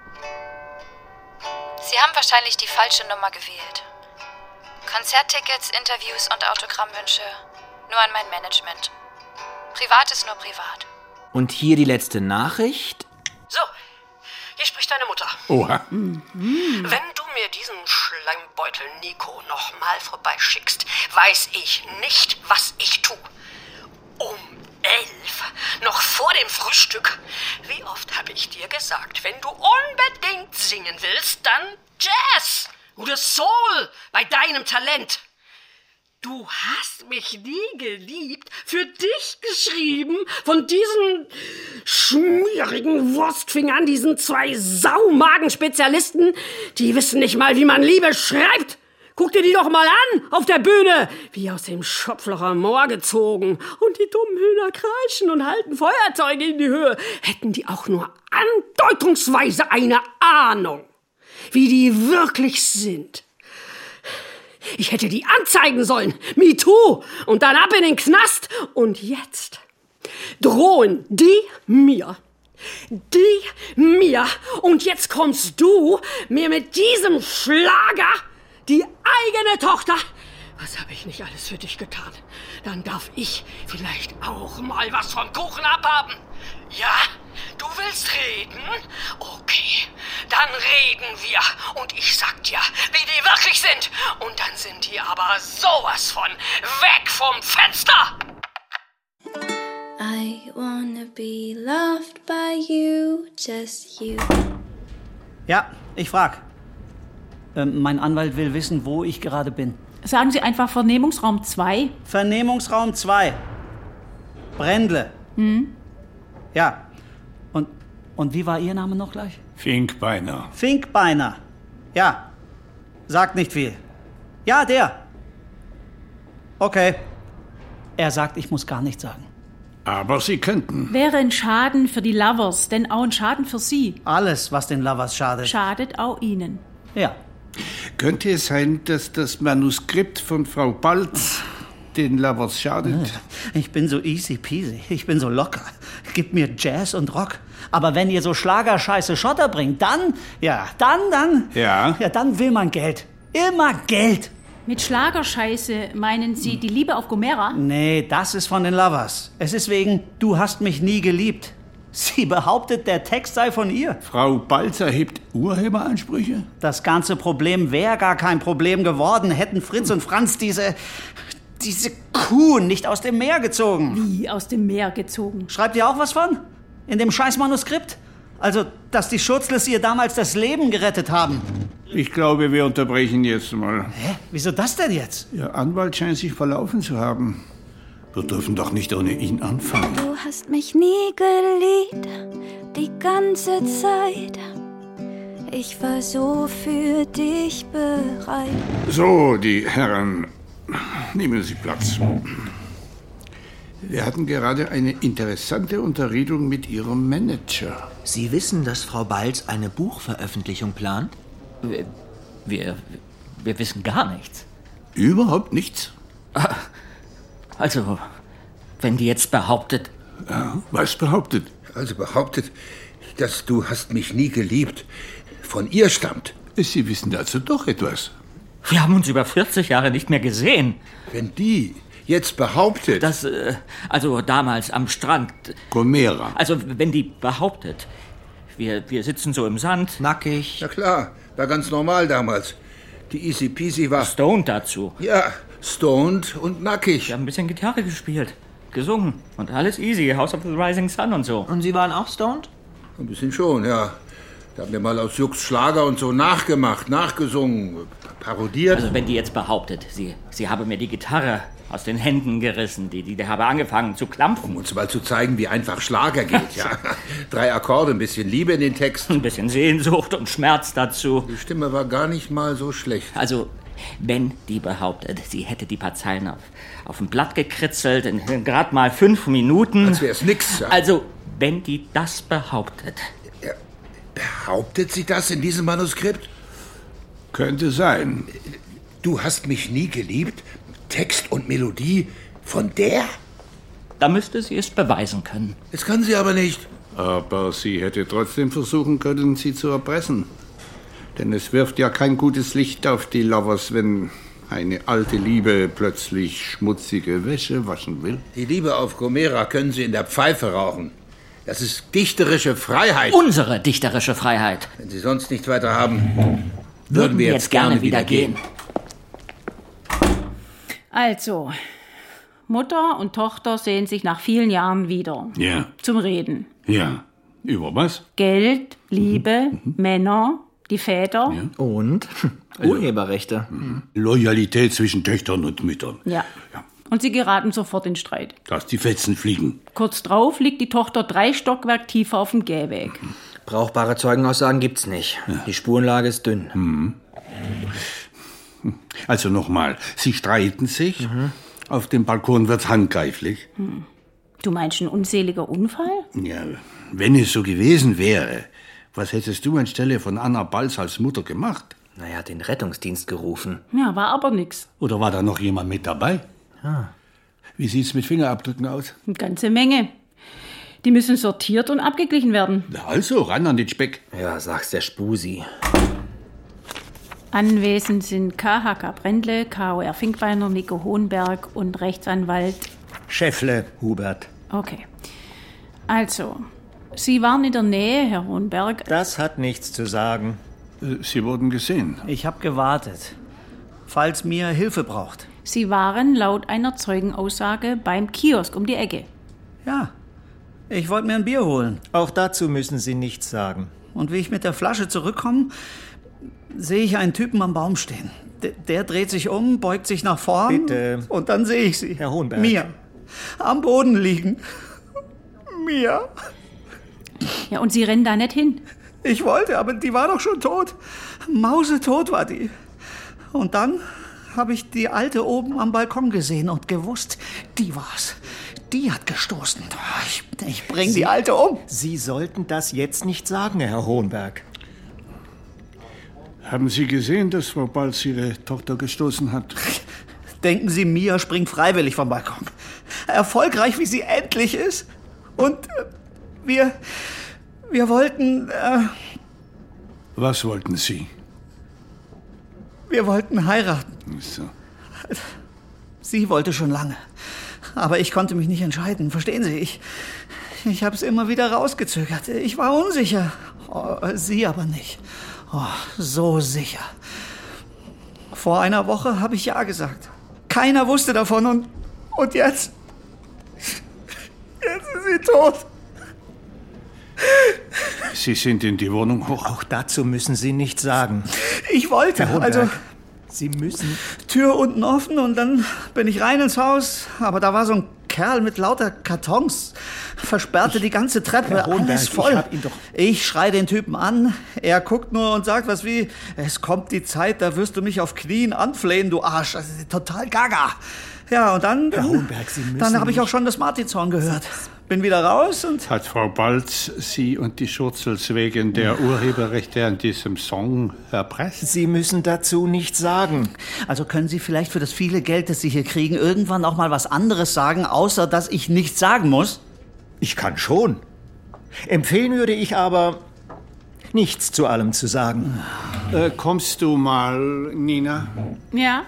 Sie haben wahrscheinlich die falsche Nummer gewählt. Konzerttickets, Interviews und Autogrammwünsche nur an mein Management. Privat ist nur privat. Und hier die letzte Nachricht. So, hier spricht deine Mutter. Oha. Mhm. Wenn du mir diesen Schleimbeutel Nico noch mal vorbeischickst, weiß ich nicht, was ich tue. Um elf, noch vor dem Frühstück. Wie oft habe ich dir gesagt, wenn du unbedingt singen willst, dann Jazz oder Soul bei deinem Talent. Du hast mich nie geliebt, für dich geschrieben, von diesen schmierigen Wurstfingern, diesen zwei Saumagen-Spezialisten, die wissen nicht mal, wie man Liebe schreibt. Guck dir die doch mal an, auf der Bühne, wie aus dem Schopfloch am Moor gezogen. Und die dummen Hühner kreischen und halten Feuerzeuge in die Höhe. Hätten die auch nur andeutungsweise eine Ahnung, wie die wirklich sind. Ich hätte die anzeigen sollen, MeToo, und dann ab in den Knast. Und jetzt drohen die mir, die mir, und jetzt kommst du mir mit diesem Schlager, die eigene Tochter. Was habe ich nicht alles für dich getan? Dann darf ich vielleicht auch mal was vom Kuchen abhaben. Ja? Du willst reden? Okay, dann reden wir. Und ich sag dir, wie die wirklich sind. Und dann sind die aber sowas von weg vom Fenster. I wanna be loved by you, just you. Ja, ich frag. Ähm, mein Anwalt will wissen, wo ich gerade bin. Sagen Sie einfach Vernehmungsraum zwei. Vernehmungsraum zwei. Brendle. Hm? Ja. Und, und wie war Ihr Name noch gleich? Finkbeiner. Finkbeiner. Ja. Sagt nicht viel. Ja, der. Okay. Er sagt, ich muss gar nichts sagen. Aber Sie könnten. Wäre ein Schaden für die Lovers, denn auch ein Schaden für Sie. Alles, was den Lovers schadet. Schadet auch Ihnen. Ja. Könnte es sein, dass das Manuskript von Frau Balz den Lovers schadet? Ich bin so easy peasy. Ich bin so locker. Gib mir Jazz und Rock. Aber wenn ihr so Schlagerscheiße Schotter bringt, dann, ja, dann, dann, ja, ja, dann will man Geld. Immer Geld. Mit Schlagerscheiße meinen Sie die Liebe auf Gomera? Nee, das ist von den Lovers. Es ist wegen Du hast mich nie geliebt. Sie behauptet, der Text sei von ihr. Frau Balz erhebt Urheberansprüche? Das ganze Problem wäre gar kein Problem geworden, hätten Fritz und Franz diese, diese Kuh nicht aus dem Meer gezogen. Wie aus dem Meer gezogen? Schreibt ihr auch was von? In dem scheiß Manuskript? Also, dass die Schutzles ihr damals das Leben gerettet haben. Ich glaube, wir unterbrechen jetzt mal. Hä? Wieso das denn jetzt? Ihr Anwalt scheint sich verlaufen zu haben. Wir dürfen doch nicht ohne ihn anfangen. Du hast mich nie geliebt, die ganze Zeit. Ich war so für dich bereit. So, die Herren, nehmen Sie Platz. Wir hatten gerade eine interessante Unterredung mit Ihrem Manager. Sie wissen, dass Frau Balz eine Buchveröffentlichung plant? Wir, wir, wir wissen gar nichts. Überhaupt nichts? Also, wenn die jetzt behauptet... Ja, was behauptet? Also behauptet, dass du hast mich nie geliebt, von ihr stammt. Sie wissen dazu doch etwas. Wir haben uns über vierzig Jahre nicht mehr gesehen. Wenn die jetzt behauptet... Das, äh, also damals am Strand... Gomera. Also, wenn die behauptet, wir, wir sitzen so im Sand... Nackig. Na klar, war ganz normal damals. Die Easy Peasy war... Stoned dazu. Ja, stoned und nackig. Wir haben ein bisschen Gitarre gespielt, gesungen und alles easy, House of the Rising Sun und so. Und Sie waren auch stoned? Ein bisschen schon, ja. Da haben wir mal aus Jux Schlager und so nachgemacht, nachgesungen, parodiert. Also wenn die jetzt behauptet, sie, sie habe mir die Gitarre aus den Händen gerissen, die, die, die habe angefangen zu klampfen. Um uns mal zu zeigen, wie einfach Schlager geht, ja. Drei Akkorde, ein bisschen Liebe in den Text. Ein bisschen Sehnsucht und Schmerz dazu. Die Stimme war gar nicht mal so schlecht. Also, wenn die behauptet, sie hätte die paar Zeilen auf, auf ein Blatt gekritzelt in, in gerade mal fünf Minuten. Als wär's nix. Ja. Also, wenn die das behauptet. Ja, behauptet sie das in diesem Manuskript? Könnte sein. Du hast mich nie geliebt? Text und Melodie von der? Da müsste sie es beweisen können. Das kann sie aber nicht. Aber sie hätte trotzdem versuchen können, sie zu erpressen. Denn es wirft ja kein gutes Licht auf die Lovers, wenn eine alte Liebe plötzlich schmutzige Wäsche waschen will. Die Liebe auf Gomera können sie in der Pfeife rauchen. Das ist dichterische Freiheit. Unsere dichterische Freiheit. Wenn Sie sonst nicht weiter haben, würden, würden wir jetzt, jetzt gerne wieder gehen. gehen. Also, Mutter und Tochter sehen sich nach vielen Jahren wieder. Ja. Zum Reden. Ja. Über was? Geld, Liebe, mhm. Männer, die Väter. Ja. Und Urheberrechte. Mhm. Loyalität zwischen Töchtern und Müttern. Ja. ja. Und sie geraten sofort in Streit. Dass die Fetzen fliegen. Kurz drauf liegt die Tochter drei Stockwerk tiefer auf dem Gehweg. Mhm. Brauchbare Zeugenaussagen gibt's nicht. Ja. Die Spurenlage ist dünn. Mhm. Also nochmal, Sie streiten sich, mhm. auf dem Balkon wird's handgreiflich. Hm. Du meinst ein unseliger Unfall? Ja, wenn es so gewesen wäre, was hättest du anstelle von Anna Balz als Mutter gemacht? Na, er hat den Rettungsdienst gerufen. Ja, war aber nix. Oder war da noch jemand mit dabei? Ah. Wie sieht's mit Fingerabdrücken aus? Eine ganze Menge. Die müssen sortiert und abgeglichen werden. Also, ran an den Speck. Ja, sag's der Spusi. Anwesend sind K H K Brendle, K O R Finkbeiner, Nico Hohenberg und Rechtsanwalt Schäffle, Hubert. Okay. Also, Sie waren in der Nähe, Herr Hohenberg. Das hat nichts zu sagen. Sie wurden gesehen. Ich habe gewartet, falls Mia Hilfe braucht. Sie waren laut einer Zeugenaussage beim Kiosk um die Ecke. Ja, ich wollte mir ein Bier holen. Auch dazu müssen Sie nichts sagen. Und wie ich mit der Flasche zurückkomme, sehe ich einen Typen am Baum stehen. Der, der dreht sich um, beugt sich nach vorn. Bitte. Und dann sehe ich sie. Herr Hohenberg. Mia. Am Boden liegen. Mia. Ja, und Sie rennen da nicht hin? Ich wollte, aber die war doch schon tot. Mausetot war die. Und dann habe ich die Alte oben am Balkon gesehen und gewusst, die war's. Die hat gestoßen. Ich, ich bring Sie, die Alte um. Sie sollten das jetzt nicht sagen, Herr Hohenberg. Haben Sie gesehen, dass Frau Balz ihre Tochter gestoßen hat? Denken Sie, Mia springt freiwillig vom Balkon. Erfolgreich, wie sie endlich ist. Und äh, wir, wir wollten... Äh, Was wollten Sie? Wir wollten heiraten. So. Sie wollte schon lange. Aber ich konnte mich nicht entscheiden. Verstehen Sie? Ich, ich habe es immer wieder rausgezögert. Ich war unsicher. Oh, Sie aber nicht. Oh, so sicher. Vor einer Woche habe ich ja gesagt. Keiner wusste davon und, und jetzt... Jetzt ist sie tot. Sie sind in die Wohnung hoch. Auch dazu müssen Sie nichts sagen. Ich wollte, Herr Hohenberg, also... Sie müssen... Tür unten offen und dann bin ich rein ins Haus. Aber da war so ein Kerl mit lauter Kartons. Versperrte ich, die ganze Treppe, Herr Hohenberg, alles voll. Ich, hab ihn doch ich schrei den Typen an. Er guckt nur und sagt was wie, es kommt die Zeit, da wirst du mich auf Knien anflehen, du Arsch. Das ist total gaga. Ja, und dann... Herr Hohenberg, Sie müssen... Dann habe ich auch schon das Martinshorn gehört. bin wieder raus und... Hat Frau Balz Sie und die Schurzels wegen der Urheberrechte an diesem Song erpresst? Sie müssen dazu nichts sagen. Also können Sie vielleicht für das viele Geld, das Sie hier kriegen, irgendwann auch mal was anderes sagen, außer dass ich nichts sagen muss? Ich kann schon. Empfehlen würde ich aber, nichts zu allem zu sagen. Äh, kommst du mal, Nina? Ja?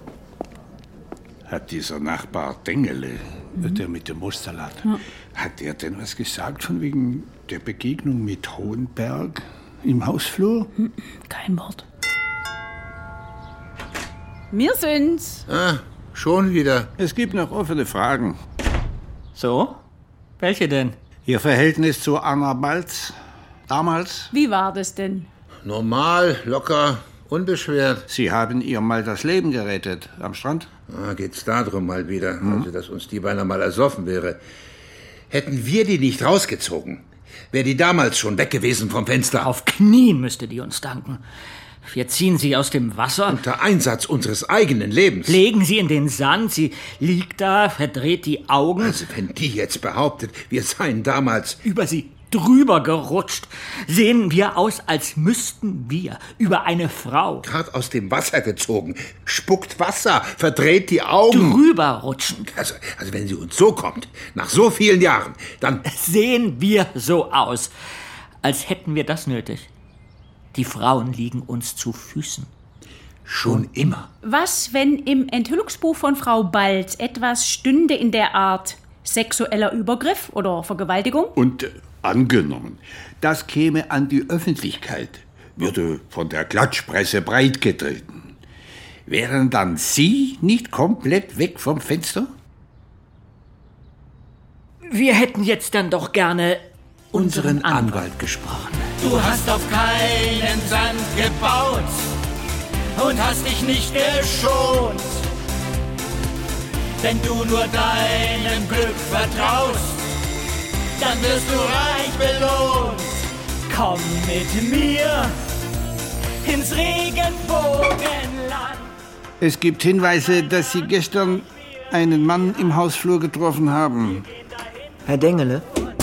Hat dieser Nachbar Dengele, mhm. der mit dem Musterladen, ja. hat der denn was gesagt von wegen der Begegnung mit Hohenberg im Hausflur? Kein Wort. Wir sind's. Ah, schon wieder. Es gibt noch offene Fragen. So? Welche denn? Ihr Verhältnis zu Anna Balz damals? Wie war das denn? Normal, locker, unbeschwert. Sie haben ihr mal das Leben gerettet am Strand? Ah, geht's darum mal wieder, hm? Also dass uns die beinahe mal ersoffen wäre. Hätten wir die nicht rausgezogen, wäre die damals schon weg gewesen vom Fenster. Auf Knien müsste die uns danken. Wir ziehen sie aus dem Wasser. Unter Einsatz unseres eigenen Lebens. Legen sie in den Sand, sie liegt da, verdreht die Augen. Also wenn die jetzt behauptet, wir seien damals... Über sie drüber gerutscht, sehen wir aus, als müssten wir über eine Frau... Gerade aus dem Wasser gezogen, spuckt Wasser, verdreht die Augen. Drüber rutschen. Also, also wenn sie uns so kommt, nach so vielen Jahren, dann... Sehen wir so aus, als hätten wir das nötig. Die Frauen liegen uns zu Füßen. Schon immer. Was, wenn im Enthüllungsbuch von Frau Balz etwas stünde in der Art sexueller Übergriff oder Vergewaltigung? Und äh, angenommen, das käme an die Öffentlichkeit, würde von der Klatschpresse breitgetreten. Wären dann Sie nicht komplett weg vom Fenster? Wir hätten jetzt dann doch gerne unseren Anwalt gesprochen. Du hast auf keinen Sand gebaut und hast dich nicht geschont. Wenn du nur deinem Glück vertraust, dann wirst du reich belohnt. Komm mit mir ins Regenbogenland. Es gibt Hinweise, dass Sie gestern einen Mann im Hausflur getroffen haben. Herr Dengele?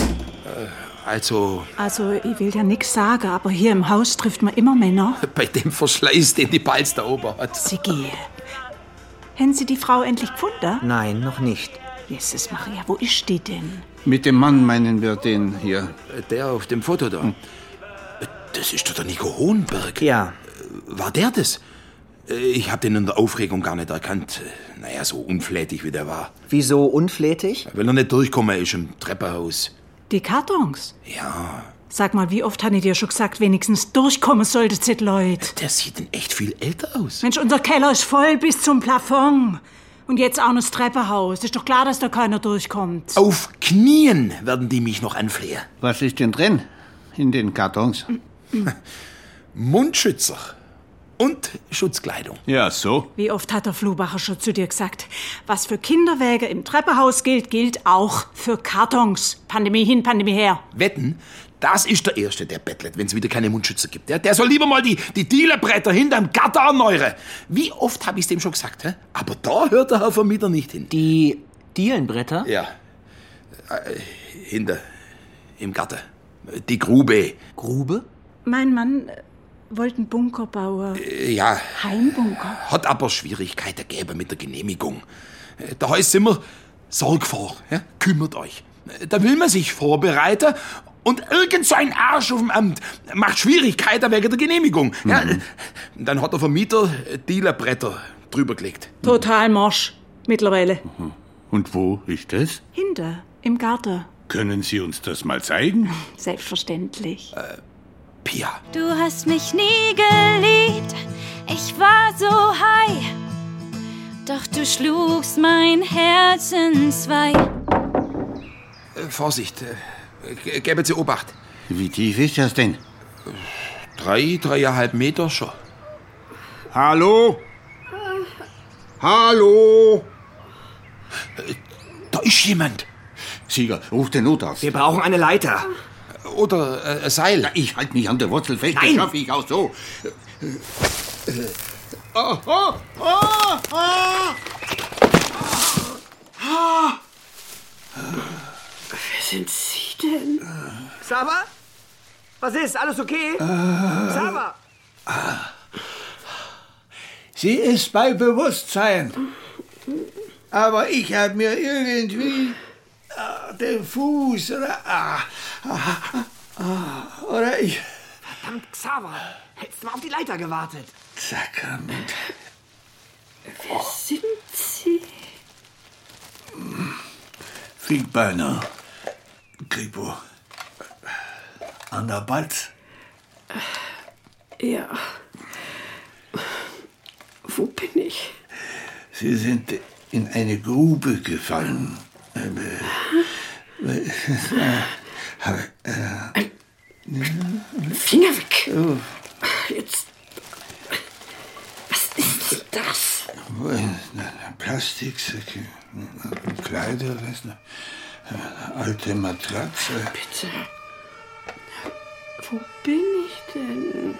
Also... Also, ich will ja nix sagen, aber hier im Haus trifft man immer Männer. Bei dem Verschleiß, den die Balz da oben hat. Sigi, haben Sie die Frau endlich gefunden? Nein, noch nicht. Jesus Maria, wo ist die denn? Mit dem Mann meinen wir den hier. Der auf dem Foto da. Hm. Das ist doch der Nico Hohenberg. Ja. War der das? Ich hab den in der Aufregung gar nicht erkannt. Naja, so unflätig wie der war. Wieso unflätig? Weil er nicht durchkommen ist im Treppenhaus. Die Kartons? Ja. Sag mal, wie oft habe ich dir schon gesagt, wenigstens durchkommen solltet ihr Leute? Der sieht denn echt viel älter aus. Mensch, unser Keller ist voll bis zum Plafond. Und jetzt auch noch das Treppenhaus. Ist doch klar, dass da keiner durchkommt. Auf Knien werden die mich noch anflehen. Was ist denn drin in den Kartons? Mundschützer und Schutzkleidung. Ja, so. Wie oft hat der Flubacher schon zu dir gesagt, was für Kinderwäge im Treppenhaus gilt, gilt auch für Kartons. Pandemie hin, Pandemie her. Wetten, das ist der Erste, der bettelt, wenn es wieder keine Mundschützer gibt. Der, der soll lieber mal die, die Dielerbretter hinterm Gatter erneuern. Wie oft habe ich es dem schon gesagt? Hä? Aber da hört der Herr Vermieter nicht hin. Die Dielenbretter? Ja. Äh, hinter, im Garten. Die Grube. Grube? Mein Mann wollte einen Bunker bauen. Äh, ja. Heimbunker. Hat aber Schwierigkeiten gegeben mit der Genehmigung. Da heißt immer, sorg vor, ja? Kümmert euch. Da will man sich vorbereiten und irgend so ein Arsch auf dem Amt macht Schwierigkeiten wegen der Genehmigung. Mhm. Ja, dann hat der Vermieter Dealerbretter drüber gelegt. Total morsch, mittlerweile. Und wo ist das? Hinter, im Garten. Können Sie uns das mal zeigen? Selbstverständlich. Äh, Pia. Du hast mich nie geliebt, ich war so high, doch du schlugst mein Herz entzwei. Äh, Vorsicht, äh, geben Sie Obacht. Wie tief ist das denn? Drei, dreieinhalb Meter schon. Hallo? Hallo? Äh, da ist jemand. Sieger, ruf den Notarzt. Wir brauchen eine Leiter. Oder äh, ein Seil. Ja, ich halte mich an der Wurzel fest, Nein. das schaffe ich auch so. Oh, oh, oh, oh. Es sind Sie denn? Xaver? Was ist? Alles okay? Äh, Xaver? Sie ist bei Bewusstsein. Aber ich habe mir irgendwie äh, den Fuß oder... Äh, äh, oder ich... Verdammt, Xaver. Hättest du mal auf die Leiter gewartet. Sakrament. Wer sind Sie? Finkbeiner. Kripo. Anna Balz. Ja. Wo bin ich? Sie sind in eine Grube gefallen. Finger weg. Jetzt. Was ist das? Plastiksäcke, Kleider, eine alte Matratze. Bitte. Wo bin ich denn?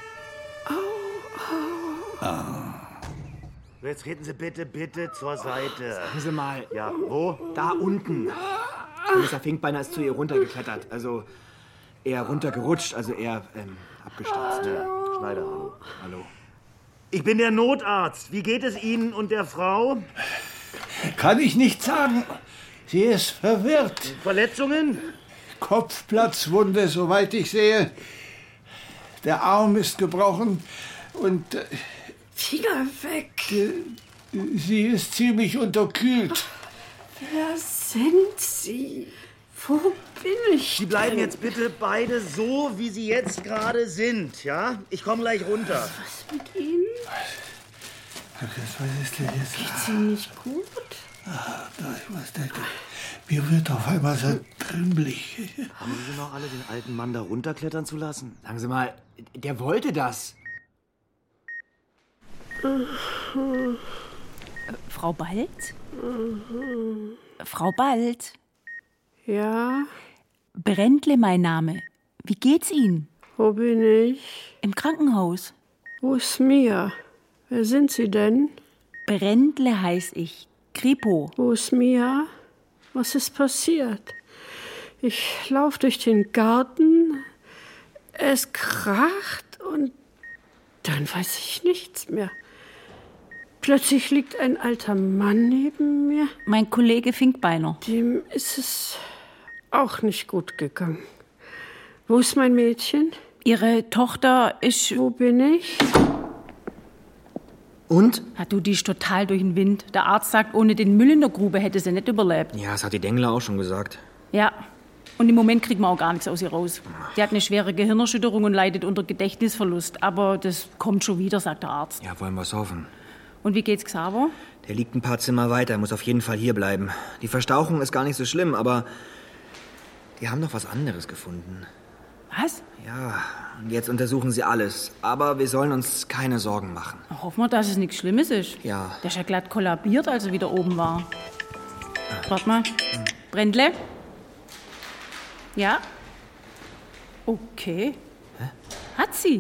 Au, au. Ah. Jetzt treten Sie bitte, bitte zur Seite. Sagen Sie mal. Ja, wo? Da unten. Kommissar Finkbeiner ist zu ihr runtergeklettert. Also eher runtergerutscht, also eher ähm, abgestürzt. Ja. Schneider, hallo. Hallo. Ich bin der Notarzt. Wie geht es Ihnen und der Frau? Kann ich nicht sagen. Sie ist verwirrt. Verletzungen? Kopfplatzwunde, soweit ich sehe. Der Arm ist gebrochen und... Äh, Finger weg. Äh, sie ist ziemlich unterkühlt. Wer sind Sie? Wo bin ich Sie bleiben denn? jetzt bitte beide so, wie Sie jetzt gerade sind, ja? Ich komme gleich runter. Was mit Ihnen? Was ist denn jetzt? Geht's Ihnen nicht gut? Ah, da, ich was denke. Mir wird auf einmal so trümmelig. Haben Sie noch alle, den alten Mann da runterklettern zu lassen? Sagen Sie mal, der wollte das. Äh, Frau Balz? Mhm. Frau Balz? Ja? Brändle mein Name. Wie geht's Ihnen? Wo bin ich? Im Krankenhaus. Wo ist Mia? Wer sind Sie denn? Brändle heiß ich. Kripo. Wo ist Mia? Was ist passiert? Ich laufe durch den Garten, es kracht und dann weiß ich nichts mehr. Plötzlich liegt ein alter Mann neben mir. Mein Kollege Finkbeiner. Dem ist es auch nicht gut gegangen. Wo ist mein Mädchen? Ihre Tochter ist... Wo bin ich? Und? Ja, du, die ist total durch den Wind. Der Arzt sagt, ohne den Müll in der Grube hätte sie nicht überlebt. Ja, das hat die Dengler auch schon gesagt. Ja, und im Moment kriegt man auch gar nichts aus ihr raus. Die hat eine schwere Gehirnerschütterung und leidet unter Gedächtnisverlust. Aber das kommt schon wieder, sagt der Arzt. Ja, wollen wir es hoffen. Und wie geht's Xaver? Der liegt ein paar Zimmer weiter, er muss auf jeden Fall hier bleiben. Die Verstauchung ist gar nicht so schlimm, aber die haben noch was anderes gefunden. Was? Ja, und jetzt untersuchen sie alles. Aber wir sollen uns keine Sorgen machen. Hoffen wir, dass es nichts Schlimmes ist. Ja. Der ist ja glatt kollabiert, als er wieder oben war. Warte mal. Brändle? Ja? Okay. Hä? Hat sie.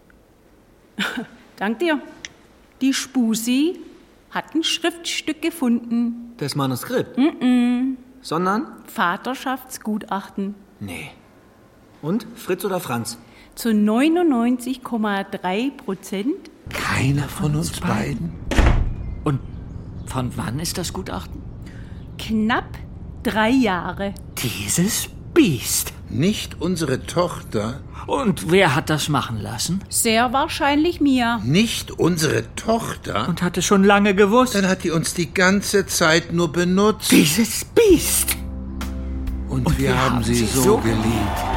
Dank dir. Die Spusi hat ein Schriftstück gefunden. Das Manuskript? Mm-mm. Sondern? Vaterschaftsgutachten. Nee. Und? Fritz oder Franz? Zu neunundneunzig Komma drei Prozent. Keiner von uns beiden. Und von wann ist das Gutachten? Knapp drei Jahre. Dieses Biest. Nicht unsere Tochter. Und wer hat das machen lassen? Sehr wahrscheinlich Mia. Nicht unsere Tochter? Und hat es schon lange gewusst? Dann hat die uns die ganze Zeit nur benutzt. Dieses Biest. Und, Und wir, wir haben sie, sie so, so geliebt.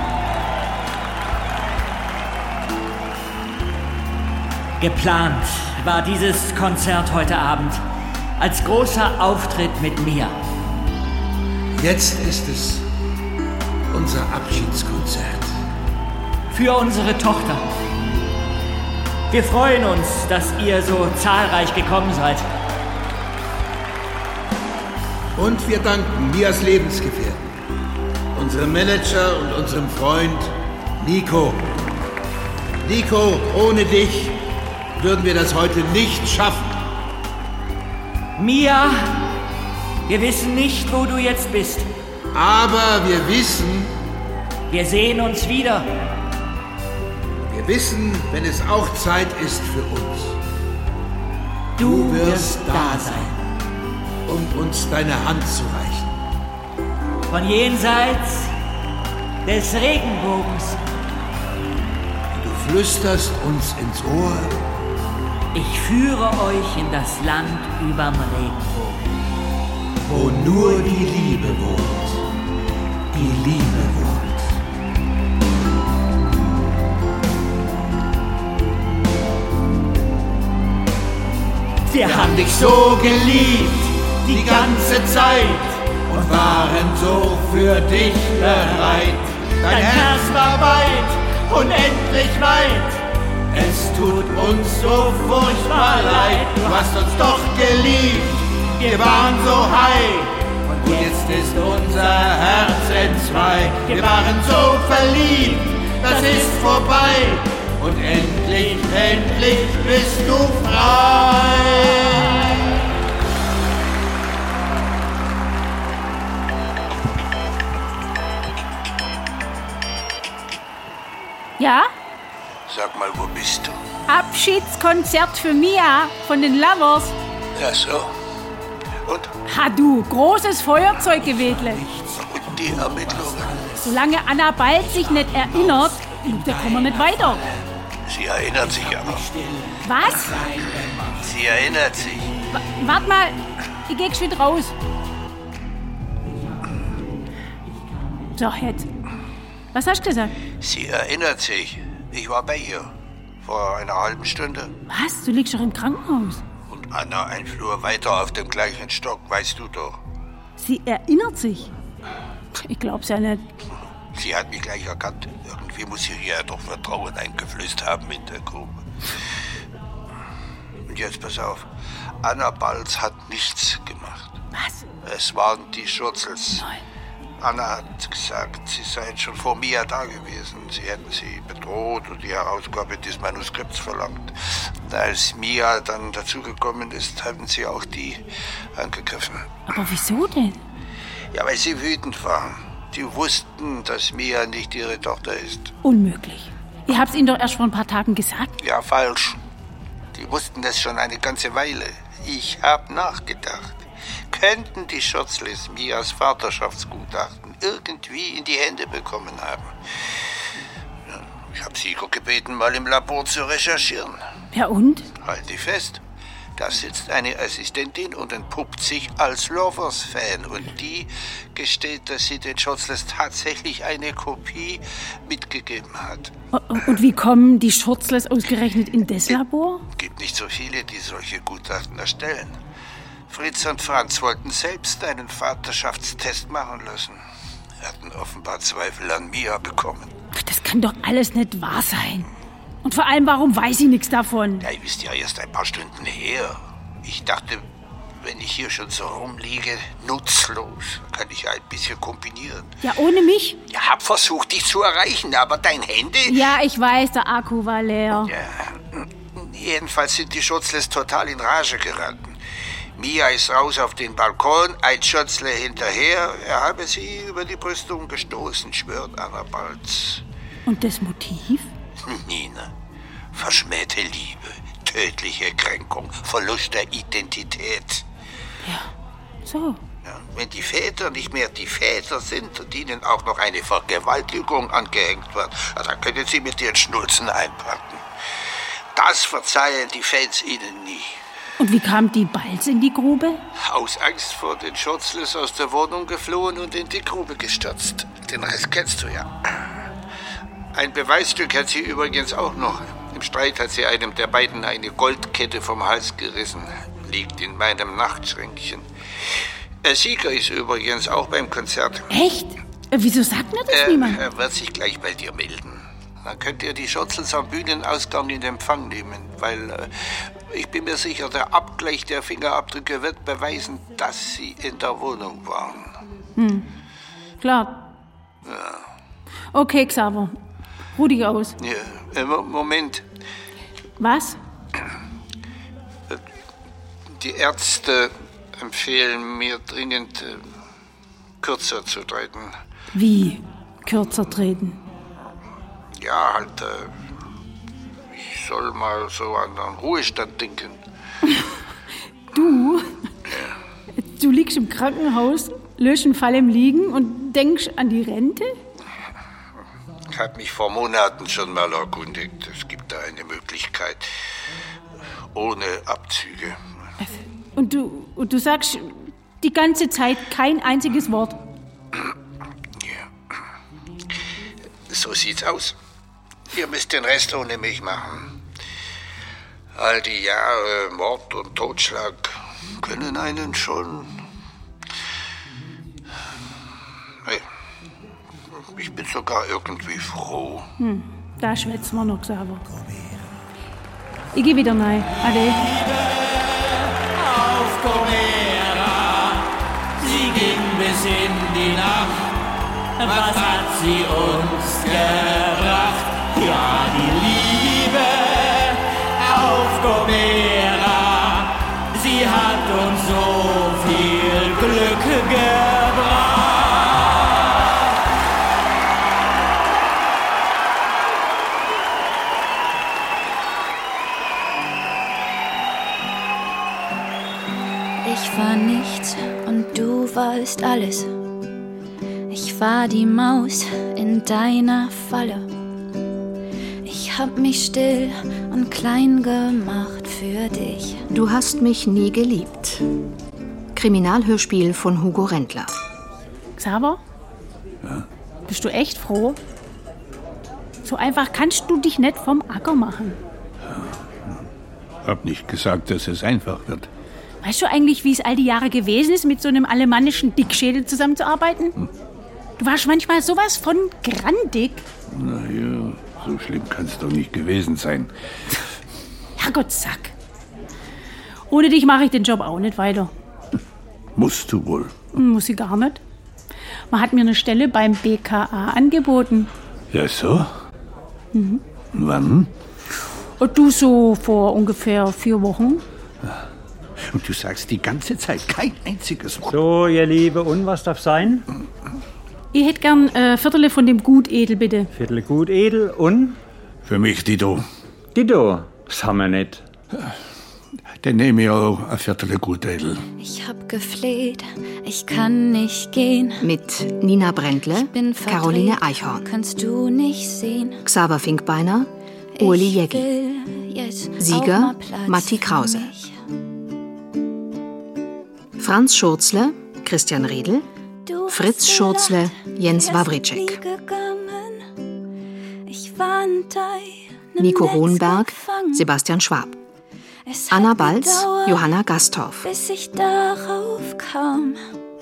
Geplant war dieses Konzert heute Abend als großer Auftritt mit Mia. Jetzt ist es unser Abschiedskonzert. Für unsere Tochter. Wir freuen uns, dass ihr so zahlreich gekommen seid. Und wir danken Mias Lebensgefährten, unserem Manager und unserem Freund Nico. Nico, ohne dich würden wir das heute nicht schaffen. Mia, wir wissen nicht, wo du jetzt bist. Aber wir wissen... Wir sehen uns wieder. Wir wissen, wenn es auch Zeit ist für uns. Du wirst da sein, um uns deine Hand zu reichen. Von jenseits des Regenbogens. Du flüsterst uns ins Ohr. Ich führe euch in das Land überm Regenbogen. Wo nur die Liebe wohnt. Die Liebe wohnt. Wir haben dich so geliebt, die ganze Zeit, und waren so für dich bereit. Dein Herz war weit, unendlich weit. Es tut uns so furchtbar leid. Du hast uns doch geliebt, wir waren so high. Und jetzt ist unser Herz entzwei. Wir waren so verliebt, das ist vorbei. Und endlich, endlich bist du frei. Ja? Sag mal, wo bist du? Abschiedskonzert für Mia von den Lovers. Ja, so. Und? Ha du, großes Feuerzeug gewedle. Und die Ermittlungen? Solange Anna Balz sich nicht erinnert, da kommen wir nicht weiter. Sie erinnert sich aber. Was? Sie erinnert sich. W wart mal, ich geh geschwind raus. So, jetzt. Was hast du gesagt? Sie erinnert sich. Ich war bei ihr. Vor einer halben Stunde. Was? Du liegst doch im Krankenhaus. Und Anna ein Flur weiter auf dem gleichen Stock, weißt du doch. Sie erinnert sich? Ich glaub's ja nicht. Sie hat mich gleich erkannt. Irgendwie muss sie ihr ja doch Vertrauen eingeflößt haben in der Grube. Und jetzt pass auf. Anna Balz hat nichts gemacht. Was? Es waren die Schurzels. Nein. Anna hat gesagt, sie seien schon vor Mia da gewesen. Sie hätten sie bedroht und die Herausgabe des Manuskripts verlangt. Als Mia dann dazugekommen ist, haben sie auch die angegriffen. Aber wieso denn? Ja, weil sie wütend waren. Die wussten, dass Mia nicht ihre Tochter ist. Unmöglich. Ihr habt's ihnen doch erst vor ein paar Tagen gesagt. Ja, falsch. Die wussten das schon eine ganze Weile. Ich hab nachgedacht. Könnten die Schurzles Mias Vaterschaftsgutachten irgendwie in die Hände bekommen haben? Ich habe Siko gebeten, mal im Labor zu recherchieren. Ja und? Halt dich fest. Da sitzt eine Assistentin und entpuppt sich als Lovers-Fan. Und die gesteht, dass sie den Schurzles tatsächlich eine Kopie mitgegeben hat. Und wie kommen die Schurzles ausgerechnet in das Labor? Es gibt nicht so viele, die solche Gutachten erstellen. Fritz und Franz wollten selbst einen Vaterschaftstest machen lassen. Hatten offenbar Zweifel an Mia bekommen. Das kann doch alles nicht wahr sein. Und vor allem, warum weiß ich nichts davon? Ja, ihr wisst ja erst ein paar Stunden her. Ich dachte, wenn ich hier schon so rumliege, nutzlos, kann ich ja ein bisschen kombinieren. Ja, ohne mich? Ja, hab versucht, dich zu erreichen, aber dein Handy... Ja, ich weiß, der Akku war leer. Ja, jedenfalls sind die Schurzles total in Rage geraten. Mia ist raus auf den Balkon, ein Schurzle hinterher. Er habe sie über die Brüstung gestoßen, schwört Anna Balz. Und das Motiv? Nina, verschmähte Liebe, tödliche Kränkung, Verlust der Identität. Ja, so. Ja, wenn die Väter nicht mehr die Väter sind und ihnen auch noch eine Vergewaltigung angehängt wird, dann können sie mit ihren Schnulzen einpacken. Das verzeihen die Fans ihnen nie. Und wie kam die Balz in die Grube? Aus Angst vor den Schurzles aus der Wohnung geflohen und in die Grube gestürzt. Den Rest kennst du ja. Ein Beweisstück hat sie übrigens auch noch. Im Streit hat sie einem der beiden eine Goldkette vom Hals gerissen. Liegt in meinem Nachtschränkchen. Der Sieger ist übrigens auch beim Konzert. Echt? Wieso sagt mir das äh, niemand? Er wird sich gleich bei dir melden. Dann könnt ihr die Schurzels am Bühnenausgang in Empfang nehmen, weil äh, ich bin mir sicher, der Abgleich der Fingerabdrücke wird beweisen, dass sie in der Wohnung waren. Hm, klar. Ja. Okay, Xaver. Ruh dich aus. Ja, Moment. Was? Die Ärzte empfehlen mir dringend kürzer zu treten. Wie kürzer treten? Ja, halt, äh, ich soll mal so an den Ruhestand denken. Du? Ja. Du liegst im Krankenhaus, löst einen Fall im Liegen und denkst an die Rente? Ich habe mich vor Monaten schon mal erkundigt. Es gibt da eine Möglichkeit. Ohne Abzüge. Und du, und du sagst die ganze Zeit kein einziges Wort? Ja. So sieht's aus. Ihr müsst den Rest ohne mich machen. All die Jahre Mord und Totschlag können einen schon... Hey, ich bin sogar irgendwie froh. Hm, da schwätzen wir noch, Xaver. Ich geh wieder rein. Ade. Auf Gomera, sie ging bis in die Nacht. Was hat sie uns gebracht? Ja, die Liebe auf Gomera. Sie hat uns so viel Glück gebracht. Ich war nichts und du warst alles. Ich war die Maus in deiner Falle. Ich hab mich still und klein gemacht für dich. Du hast mich nie geliebt. Kriminalhörspiel von Hugo Rendler. Xaver? Ja? Bist du echt froh? So einfach kannst du dich nicht vom Acker machen. Hab nicht gesagt, dass es einfach wird. Weißt du eigentlich, wie es all die Jahre gewesen ist, mit so einem alemannischen Dickschädel zusammenzuarbeiten? Hm. Du warst manchmal sowas von grandig. Na ja, so schlimm kann es doch nicht gewesen sein. Herrgott, Sack. Ohne dich mache ich den Job auch nicht weiter. Musst du wohl. Muss ich gar nicht. Man hat mir eine Stelle beim B K A angeboten. Ja, so? Mhm. Wann? Und du so vor ungefähr vier Wochen. Und du sagst die ganze Zeit kein einziges Wort. So, ihr Liebe, und was darf sein? Ich hätte gern äh, Viertel von dem Gutedel, bitte. Viertel Gutedel und? Für mich Dito. Dito? Das haben wir nicht. Dann nehme ich auch ein Viertel Gutedel. Ich hab gefleht, ich kann nicht gehen. Mit Nina Brändle, Caroline Eichhorn. Kannst du nicht sehen. Xaver Finkbeiner, Uli Jägi. Sieger, Matti Krause. Franz Schurzle, Christian Riedel. Fritz Schurzle, Jens Wawritschek. Nico Hohenberg, Sebastian Schwab. Anna Balz, Johanna Gasthoff. Bis ich darauf kam.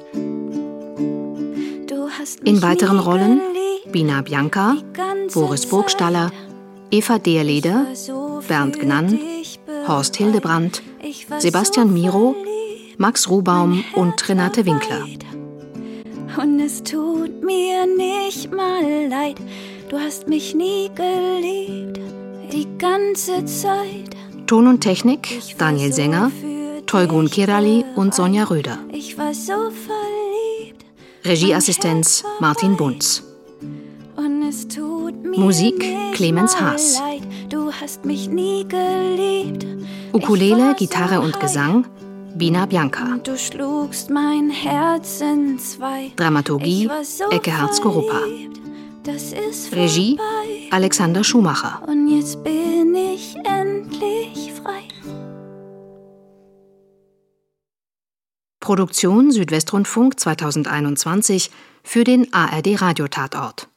Du hast mich in weiteren Rollen geliebt, Bina Bianca, Boris Burgstaller, Eva Deerleder, so Bernd Gnann, Horst Hildebrandt, Sebastian so Miro, Max Rubaum und Renate Winkler. Und es tut mir nicht mal leid, du hast mich nie geliebt, die ganze Zeit. Ton und Technik Daniel Sänger, Teugun Kirali und Sonja Röder. Ich war so verliebt. Regieassistenz Martin Bunz. Und es tut mir Musik nicht Clemens mal Haas. leid, du hast mich nie geliebt. Ukulele, Gitarre und Gesang Bina Bianca. Und du schlugst mein Herz in zwei. Dramaturgie so Eckehardt Skorupa. Das ist Regie vorbei. Alexander Schumacher. Und jetzt bin ich endlich frei. Produktion Südwestrundfunk zweitausendeinundzwanzig für den A R D Radiotatort.